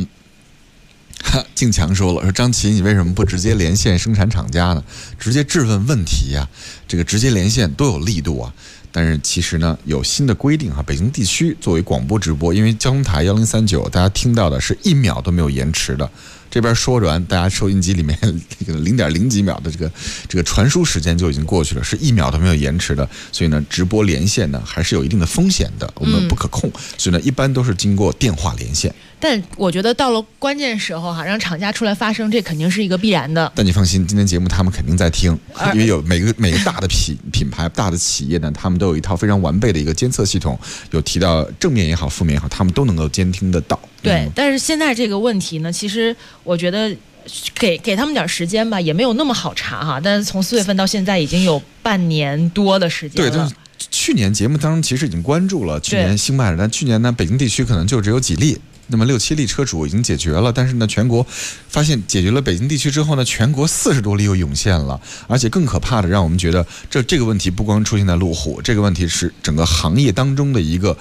静强说了，说张琪，你为什么不直接连线生产厂家呢？直接质问问题呀，这个直接连线多有力度啊！但是其实呢，有新的规定哈，北京地区作为广播直播，因为交通台1039，大家听到的是1秒都没有延迟的。这边说完，大家收音机里面这个0.0几秒的这个传输时间就已经过去了，是1秒都没有延迟的。所以呢，直播连线呢还是有一定的风险的，我们不可控。所以呢，一般都是经过电话连线。 但我觉得到了关键时候哈，让厂家出来发声，这肯定是一个必然的。 但你放心，今天节目他们肯定在听，因为有每个大的品牌、大的企业呢，他们都有一套非常完备的一个监测系统，有提到正面也好、负面也好，他们都能够监听得到。 对，但是现在这个问题呢，其实我觉得给他们点时间吧，也没有那么好查哈。但是从4月份到现在已经有半年多的时间了。对，但是去年节目当中其实已经关注了，去年新卖的，但去年呢，北京地区可能就只有几例。那么6、7例车主已经解决了，但是呢，全国发现解决了北京地区之后呢，全国40多例又涌现了，而且更可怕的，让我们觉得这个问题不光出现在路虎，这个问题是整个行业当中的一个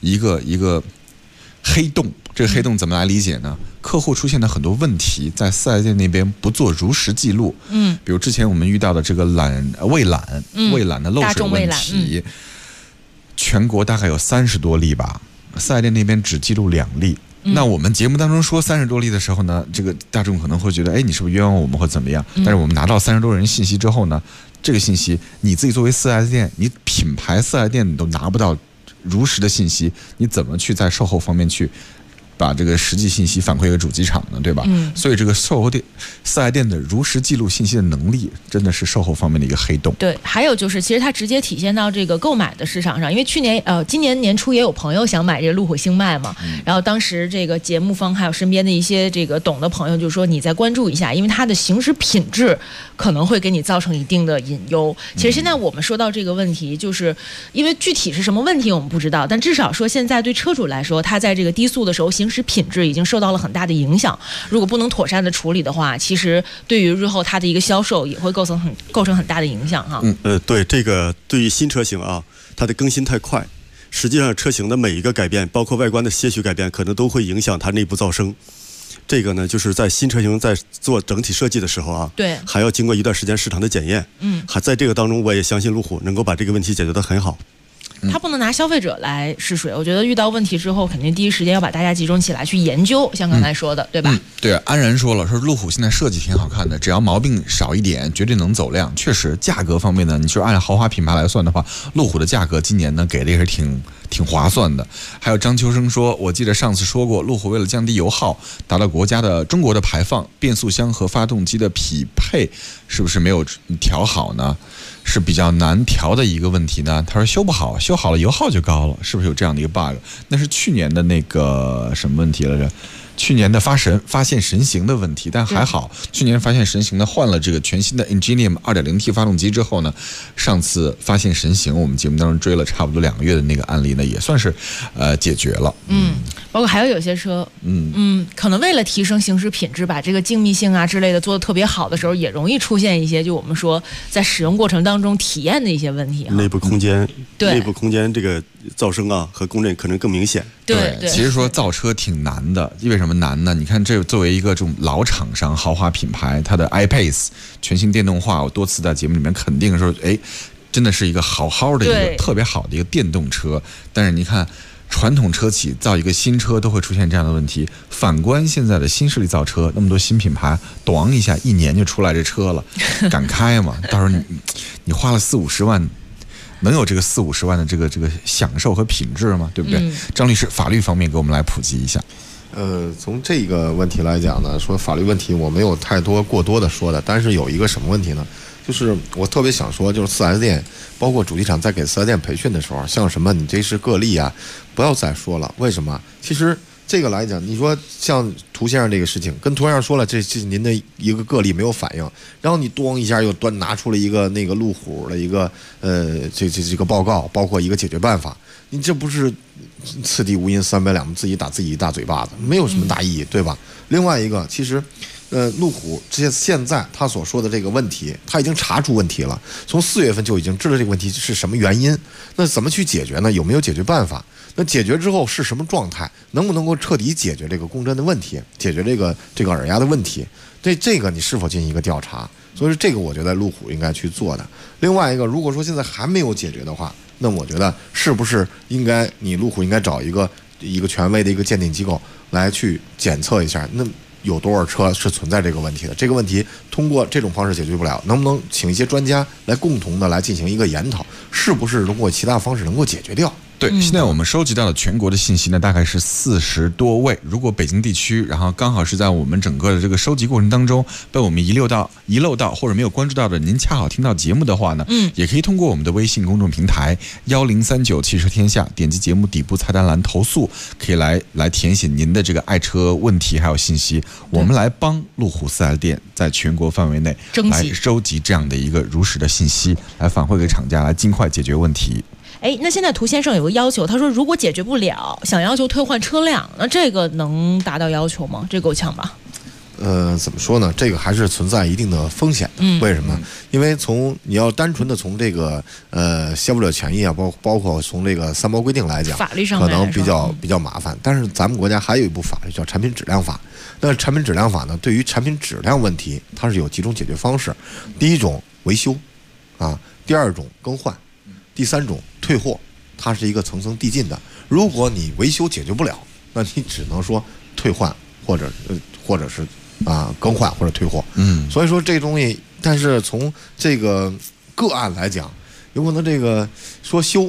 黑洞。这个黑洞怎么来理解呢？客户出现的很多问题，在4S店那边不做如实记录。比如之前我们遇到的这个蔚揽的漏水问题，全国大概有30多例吧，4S店那边只记录2例。那我们节目当中说30多例的时候呢，这个大众可能会觉得，你是不是冤枉我们或怎么样？但是我们拿到30多人信息之后呢，这个信息你自己作为4S店，你品牌4S店你都拿不到如实的信息，你怎么去在售后方面去把这个实际信息反馈给主机厂呢，对吧？所以这个售后店、四 S 店的如实记录信息的能力，真的是售后方面的一个黑洞。 对，还有就是，其实它直接体现到这个购买的市场上，因为今年年初也有朋友想买这个路虎星脉嘛，然后当时这个节目方还有身边的一些这个懂的朋友就说，你再关注一下，因为它的行驶品质可能会给你造成一定的隐忧。其实现在我们说到这个问题，就是因为具体是什么问题我们不知道，但至少说现在对车主来说，他在这个低速的时候行驶品质已经受到了很大的影响。如果不能妥善的处理的话，其实对于日后它的一个销售也会构成很大的影响哈。 对，这个对于新车型啊，它的更新太快，实际上车型的每一个改变，包括外观的些许改变，可能都会影响它内部噪声。这个呢，就是在新车型在做整体设计的时候啊， 对， 还要经过一段时间市场的检验。还在这个当中，我也相信路虎能够把这个问题解决得很好。 他不能拿消费者来试水，我觉得遇到问题之后，肯定第一时间要把大家集中起来去研究，像刚才说的，对吧？ 对，安然说了，说路虎现在设计挺好看的，只要毛病少一点，绝对能走量。确实，价格方面呢，你说按豪华品牌来算的话，路虎的价格今年呢给的也是挺划算的。还有张秋生说，我记得上次说过，路虎为了降低油耗，达到中国的排放，变速箱和发动机的匹配是不是没有调好呢？是比较难调的一个问题呢。他说修不好，修好了油耗就高了，是不是有这样的一个 bug？ 那是去年的那个什么问题来着？去年的发现神行的问题，但还好，去年发现神行呢换了这个全新的 Ingenium 2.0T 发动机之后呢，上次发现神行我们节目当中追了差不多2个月的那个案例呢，也算是解决了。 包括还有些车，可能为了提升行驶品质，把这个静谧性啊之类的做得特别好的时候，也容易出现一些就我们说在使用过程当中体验的一些问题。 内部空间这个噪声啊和共振可能更明显。 对， 其实说造车挺难的，为什么难呢？你看，这作为一个这种老厂商、豪华品牌，它的 iPace 全新电动化，我多次在节目里面肯定说，真的是一个好的一个特别好的一个电动车。但是你看，传统车企造一个新车都会出现这样的问题。反观现在的新势力造车，那么多新品牌，咣一下1年就出来这车了，敢开吗？到时候你花了40-50万。能有这个40-50万的这个享受和品质吗？对不对？张律师，法律方面给我们来普及一下。 从这个问题来讲呢，说法律问题我没有过多的说的，但是有一个什么问题呢？就是我特别想说，就是 4S 店，包括主机厂在给 4S 店培训的时候，像什么你这是个例啊，不要再说了。为什么？其实这个来讲，你说像涂先生这个事情，跟涂先生说了，这是您的一个个例没有反应，然后你咣一下又拿出了一个那个路虎的一个这个报告，包括一个解决办法，你这不是此地无银三百两，自己打自己一大嘴巴子，没有什么大意义，对吧？另外一个，其实路虎现在他所说的这个问题，他已经查出问题了，从4月份就已经知道这个问题是什么原因，那怎么去解决呢？有没有解决办法？那解决之后是什么状态？能不能够彻底解决这个共振的问题，解决这个耳压的问题？对这个你是否进行一个调查？所以说这个我觉得路虎应该去做的。另外一个，如果说现在还没有解决的话，那我觉得是不是应该你路虎应该找一个权威的一个鉴定机构来去检测一下，那有多少车是存在这个问题的？这个问题通过这种方式解决不了，能不能请一些专家来共同的来进行一个研讨，是不是通过其他方式能够解决掉？ 对，现在我们收集到的全国的信息呢，大概是40多位。如果北京地区，然后刚好是在我们整个的这个收集过程当中被我们遗漏到或者没有关注到的，您恰好听到节目的话呢，也可以通过我们的微信公众平台1039汽车天下，点击节目底部菜单栏投诉，可以来填写您的这个爱车问题还有信息，我们来帮路虎4S店在全国范围内来收集这样的一个如实的信息，来反馈给厂家，来尽快解决问题。 那现在涂先生有个要求，他说如果解决不了，想要求退换车辆，那这个能达到要求吗？这够呛吧？ 怎么说呢？这个还是存在一定的风险的。为什么？因为你要单纯的从这个消费者权益啊，包括从这个3包规定来讲， 法律上可能比较麻烦。但是咱们国家还有一部法律叫《产品质量法》。那产品质量法呢，对于产品质量问题，它是有几种解决方式。第一种维修，第二种更换，第三种退货，它是一个层层递进的。如果你维修解决不了，那你只能说退换或者是更换或者退货。所以说这东西，但是从这个个案来讲，有可能这个说修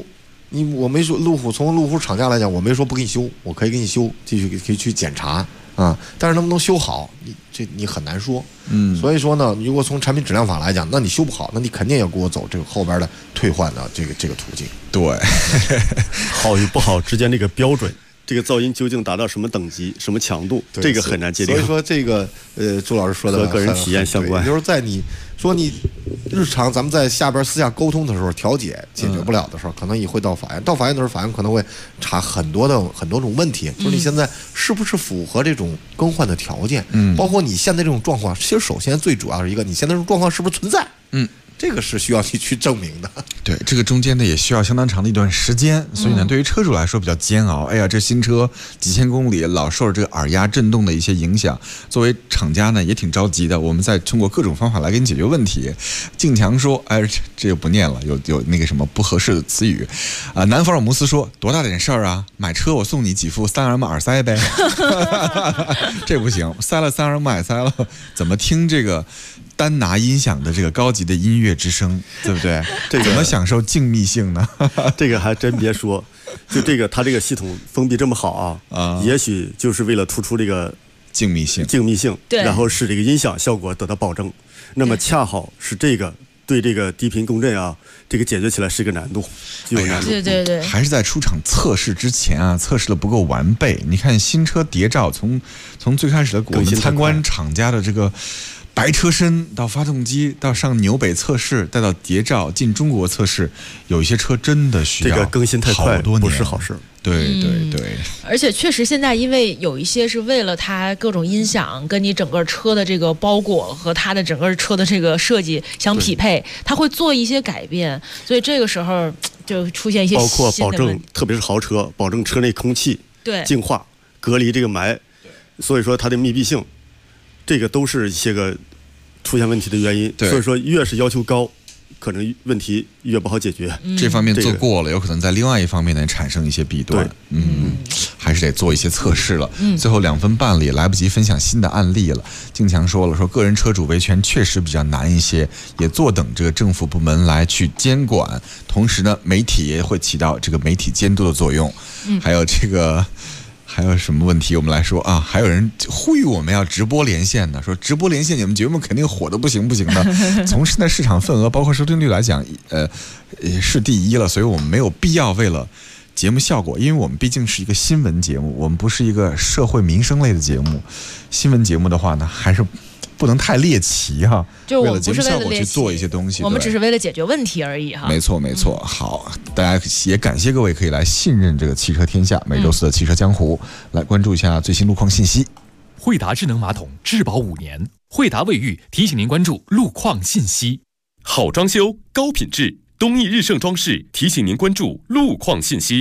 我没说从路虎厂家来讲，我没说不给你修，我可以给你修，继续可以去检查啊。但是能不能修好，你很难说。所以说呢，如果从产品质量法来讲，那你修不好，那你肯定要给我走这个后边的退换的这个途径。 对， 好与不好之间这个标准。这个噪音究竟达到什么等级、什么强度，这个很难界定。 所以说，这个朱老师说的和个人体验相关。 就是在你说你日常咱们在下边私下沟通的时候，调解解决不了的时候，可能也会到法院。到法院的时候，法院可能会查很多种问题，就是你现在是不是符合这种更换的条件，包括你现在这种状况。其实首先最主要是一个，你现在这种状况是不是存在？这个是需要你去证明的。 对，这个中间呢也需要相当长的一段时间，所以呢，对于车主来说比较煎熬。哎呀，这新车几千公里，老受这个耳压震动的一些影响。作为厂家呢，也挺着急的。我们在通过各种方法来给你解决问题。敬强说：“哎，这就不念了，有那个什么不合适的词语。”南福尔摩斯说：“多大点事儿啊？买车我送你几副3M耳塞呗。”这不行，塞了3M耳塞了，怎么听这个？单拿音响的这个高级的音乐之声，对不对？怎么享受静谧性呢？ 这个还真别说，就它这个系统封闭这么好啊，也许就是为了突出这个静谧性， 然后使这个音响效果得到保证。那么恰好是这个对这个低频共振啊，这个解决起来是个难度，就有难度。 对， 还是在出厂测试之前啊，测试的不够完备。你看新车谍照，从最开始的我们参观厂家的这个。白车身到发动机到上纽北测试，再到谍照进中国测试，有一些车真的需要这个更新太快，不是好事。 对。 而且确实现在因为有一些是为了它各种音响跟你整个车的这个包裹和它的整个车的这个设计相匹配，它会做一些改变，所以这个时候就出现一些包括保证，特别是豪车，保证车内空气净化、隔离这个霾，所以说它的密闭性。这个都是一些个出现问题的原因，所以说越是要求高，可能问题越不好解决。 这方面做过了，有可能在另外一方面呢产生一些弊端。还是得做一些测试了。最后2分半里来不及分享新的案例了。敬强说了，说个人车主维权确实比较难一些，也坐等这个政府部门来去监管。同时呢，媒体也会起到这个媒体监督的作用。还有这个。还有什么问题？我们来说啊，还有人呼吁我们要直播连线呢，说直播连线你们节目肯定火的不行的。从现在市场份额包括收听率来讲，是第一了，所以我们没有必要为了节目效果，因为我们毕竟是一个新闻节目，我们不是一个社会民生类的节目。新闻节目的话呢，还是不能太猎奇哈， 就我们不是为了猎奇，去做一些东西， 我们只是为了解决问题而已哈。 没错。好，大家也感谢各位可以来信任这个汽车天下每周4的汽车江湖，来关注一下最新路况信息。 惠达智能马桶质保5年，惠达卫浴提醒您关注路况信息。 好装修，高品质，东益日盛装饰提醒您关注路况信息。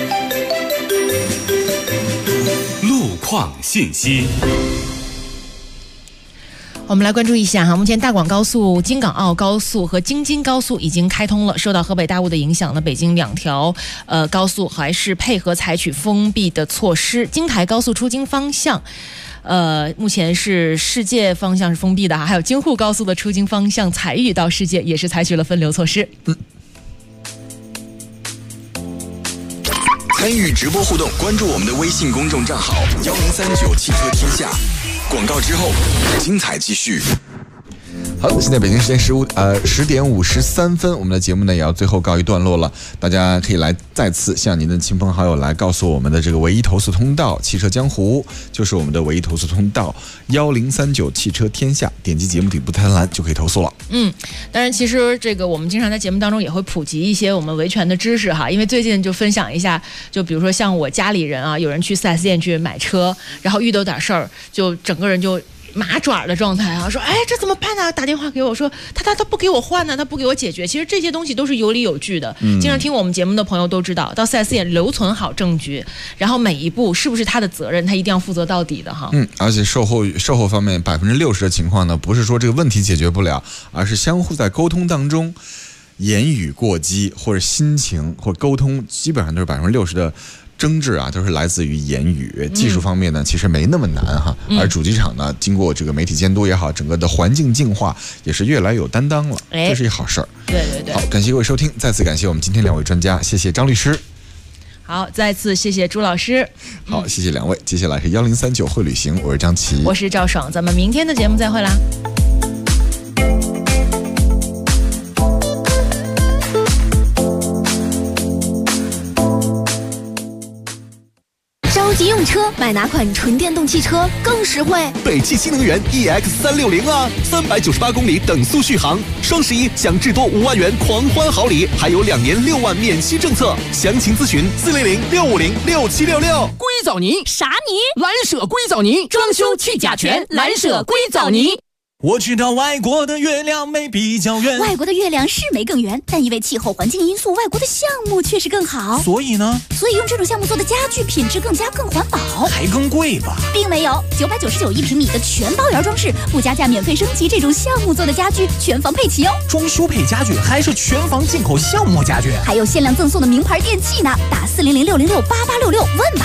路况信息。 我们来关注一下哈，目前大广高速、京港澳高速和京津高速已经开通了。受到河北大雾的影响呢，北京2条高速还是配合采取封闭的措施。京台高速出京方向，目前是世界方向是封闭的哈，还有京沪高速的出京方向采宇到世界也是采取了分流措施。 参与直播互动，关注我们的微信公众账号1039汽车天下。广告之后，精彩继续。 好，现在北京时间10点53分，我们的节目呢也要最后告一段落了。大家可以来再次向您的亲朋好友来告诉我们的这个唯一投诉通道，汽车江湖就是我们的唯一投诉通道，1039汽车天下，点击节目顶部贪婪就可以投诉了。 当然，其实这个我们经常在节目当中也会普及一些我们维权的知识哈，因为最近就分享一下，就比如说像我家里人啊，有人去 4S 店去买车，然后遇到点事儿，就整个人就麻爪的状态啊，说哎这怎么办呢？打电话给我说他不给我换呢，他不给我解决。其实这些东西都是有理有据的。经常听我们节目的朋友都知道，到 4S 店留存好证据，然后每一步是不是他的责任，他一定要负责到底的哈。 而且售后方面60%的情况呢，不是说这个问题解决不了，而是相互在沟通当中。言语过激或者心情或沟通，基本上都是60%的争执啊，都是来自于言语。技术方面呢，其实没那么难哈。而主机厂呢，经过这个媒体监督也好，整个的环境净化也是越来越有担当了，这是一好事儿。 对对对。 好，感谢各位收听，再次感谢我们今天2位专家，谢谢张律师。 好，再次谢谢朱老师。 好，谢谢2位。接下来是1039会旅行，我是张琪， 我是赵爽，咱们明天的节目再会啦。 着急用车，买哪款纯电动汽车更实惠？ 北汽新能源 EX360啊，398公里等速续航，双11享至多5万元狂欢好礼，还有2年6万免息政策。详情咨询400-650-6766。 硅藻泥啥泥？ 蓝舍硅藻泥，装修去甲醛，蓝舍硅藻泥。 我知道外国的月亮没比较圆， 外国的月亮是没更圆，但因为气候环境因素，外国的项目确实更好。 所以呢？ 所以用这种项目做的家具品质更环保， 还更贵吧？ 并没有，9991平米的全包圆装饰，不加价免费升级，这种项目做的家具全房配齐哦。 装修配家具还是全房进口项目家具， 还有限量赠送的名牌电器呢。打400-606-8866问吧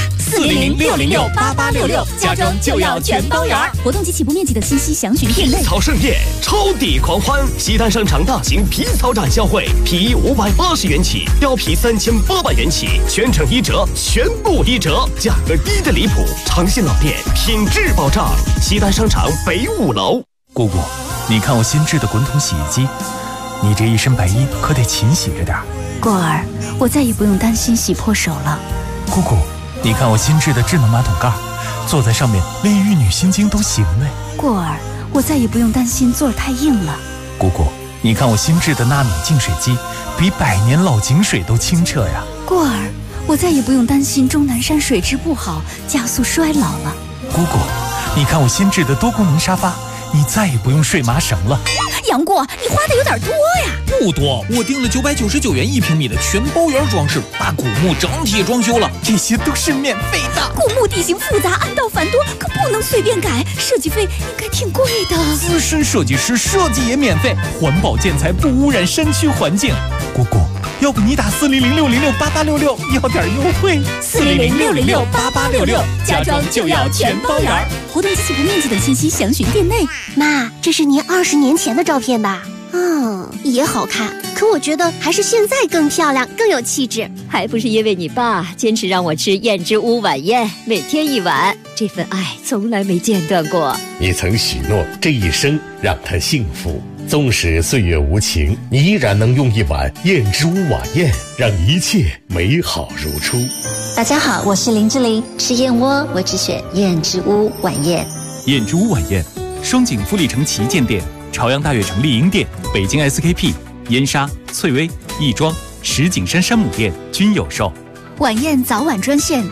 ，400-606-8866，家装就要全包圆。活动及起步面积等信息详询店内。 皮草盛宴，超抵狂欢！西单商场大型皮草展销会，皮衣580元起，貂皮3800元起，全程1折，全部1折，价格低的离谱。长信老店，品质保障。西单商场北5楼。 姑姑，你看我新制的滚筒洗衣机，你这一身白衣可得勤洗着点。 过儿，我再也不用担心洗破手了。 姑姑，你看我新制的智能马桶盖，坐在上面连玉女心经都行嘞。 过儿，我再也不用担心座儿太硬了。 姑姑，你看我新制的纳米净水机，比100年老井水都清澈呀。 过儿，我再也不用担心终南山水质不好，加速衰老了。 姑姑，你看我新制的多功能沙发，你再也不用睡麻绳了。 杨过，你花的有点多呀。 不多，我订了999元1平米的全包圆装饰，把古墓整体装修了，这些都是免费的。 古墓地形复杂，暗道繁多，可不能随便改，设计费应该挺贵的。 资深设计师设计也免费，环保建材不污染山区环境。姑姑，要不你打400-606-8866要点优惠。 400-606-8866，家装就要全包圆。活动及起步面积等信息详询店内。 妈，这是您20年前的照片吧？也好看，可我觉得还是现在更漂亮，更有气质。 还不是因为你爸坚持让我吃燕之屋晚宴，每天1碗，这份爱从来没间断过。 你曾许诺这一生让他幸福，纵使岁月无情，你依然能用1碗燕之屋晚宴，让一切美好如初。 大家好，我是林志玲，吃燕窝我只选燕之屋晚宴。 燕之屋晚宴，双井富力城旗舰店、朝阳大悦城丽婴店、北京 SKP、燕莎、翠微、亦庄、石景山山姆店均有售。 晚宴早晚专线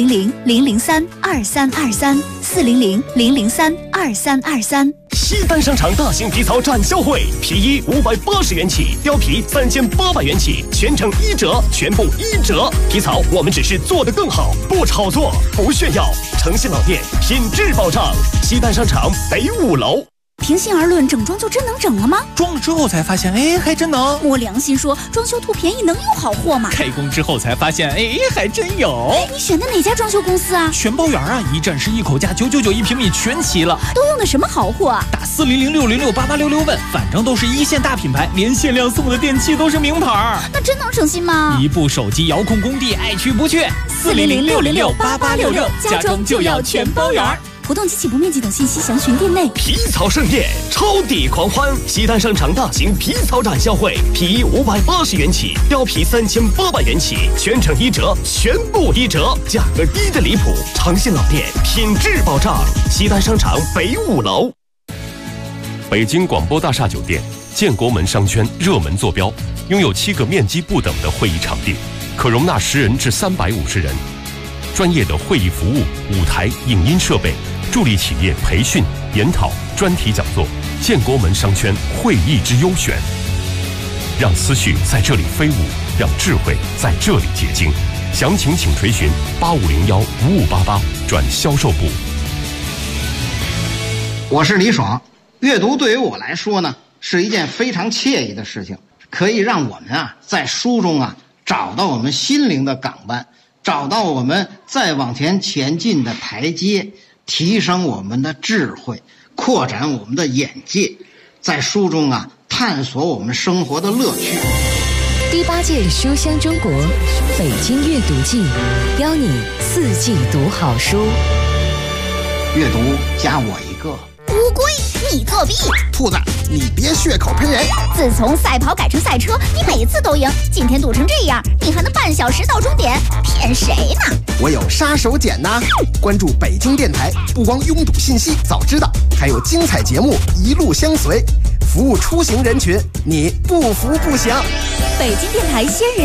400-003-2323 400-003-2323。 西单商场大型皮草展销会，皮衣580元起，貂皮3800元起，全程1折，全部1折。皮草我们只是做得更好，不炒作，不炫耀。诚信老店，品质保障。西单商场北5楼。 平心而论，整装就真能整了吗？ 装了之后才发现，还真能。 摸良心说，装修图便宜能有好货吗？ 开工之后才发现，还真有。 你选的哪家装修公司啊？ 全包圆啊，一站式一口价，9991平米全齐了。 都用的什么好货啊？ 打400-606-8866问，反正都是1线大品牌，连限量送的电器都是名牌。 那真能省心吗？ 一部手机遥控工地，爱去不去。 400-606-8866，家装就要全包圆。活动及起步面积等信息详询店内。 皮草盛宴，超抵狂欢！西单商场大型皮草展销会，皮衣580元起，貂皮3800元起，全程1折，全部1折，价格低的离谱。长信老店，品质保障。西单商场北5楼。 北京广播大厦酒店，建国门商圈热门坐标，拥有7个面积不等的会议场地，可容纳10人至350人。专业的会议服务、舞台、影音设备，助力企业培训、研讨、专题讲座。建国门商圈会议之优选，让思绪在这里飞舞，让智慧在这里结晶。详情请垂询8501-5588转销售部。 我是李爽，阅读对于我来说呢，是一件非常惬意的事情，可以让我们在书中找到我们心灵的港湾， 找到我们再往前进的台阶，提升我们的智慧，扩展我们的眼界，在书中探索我们生活的乐趣。 第8届书香中国北京阅读季，邀你4季读好书。 阅读加我一个。 乌龟，你作弊！ 兔子，你别血口喷人！ 自从赛跑改成赛车，你每次都赢，今天堵成这样，你还能半小时到终点，骗谁呢？ 我有杀手锏呐！关注北京电台，不光拥堵信息早知道，还有精彩节目一路相随，服务出行人群，你不服不行。 北京电台先人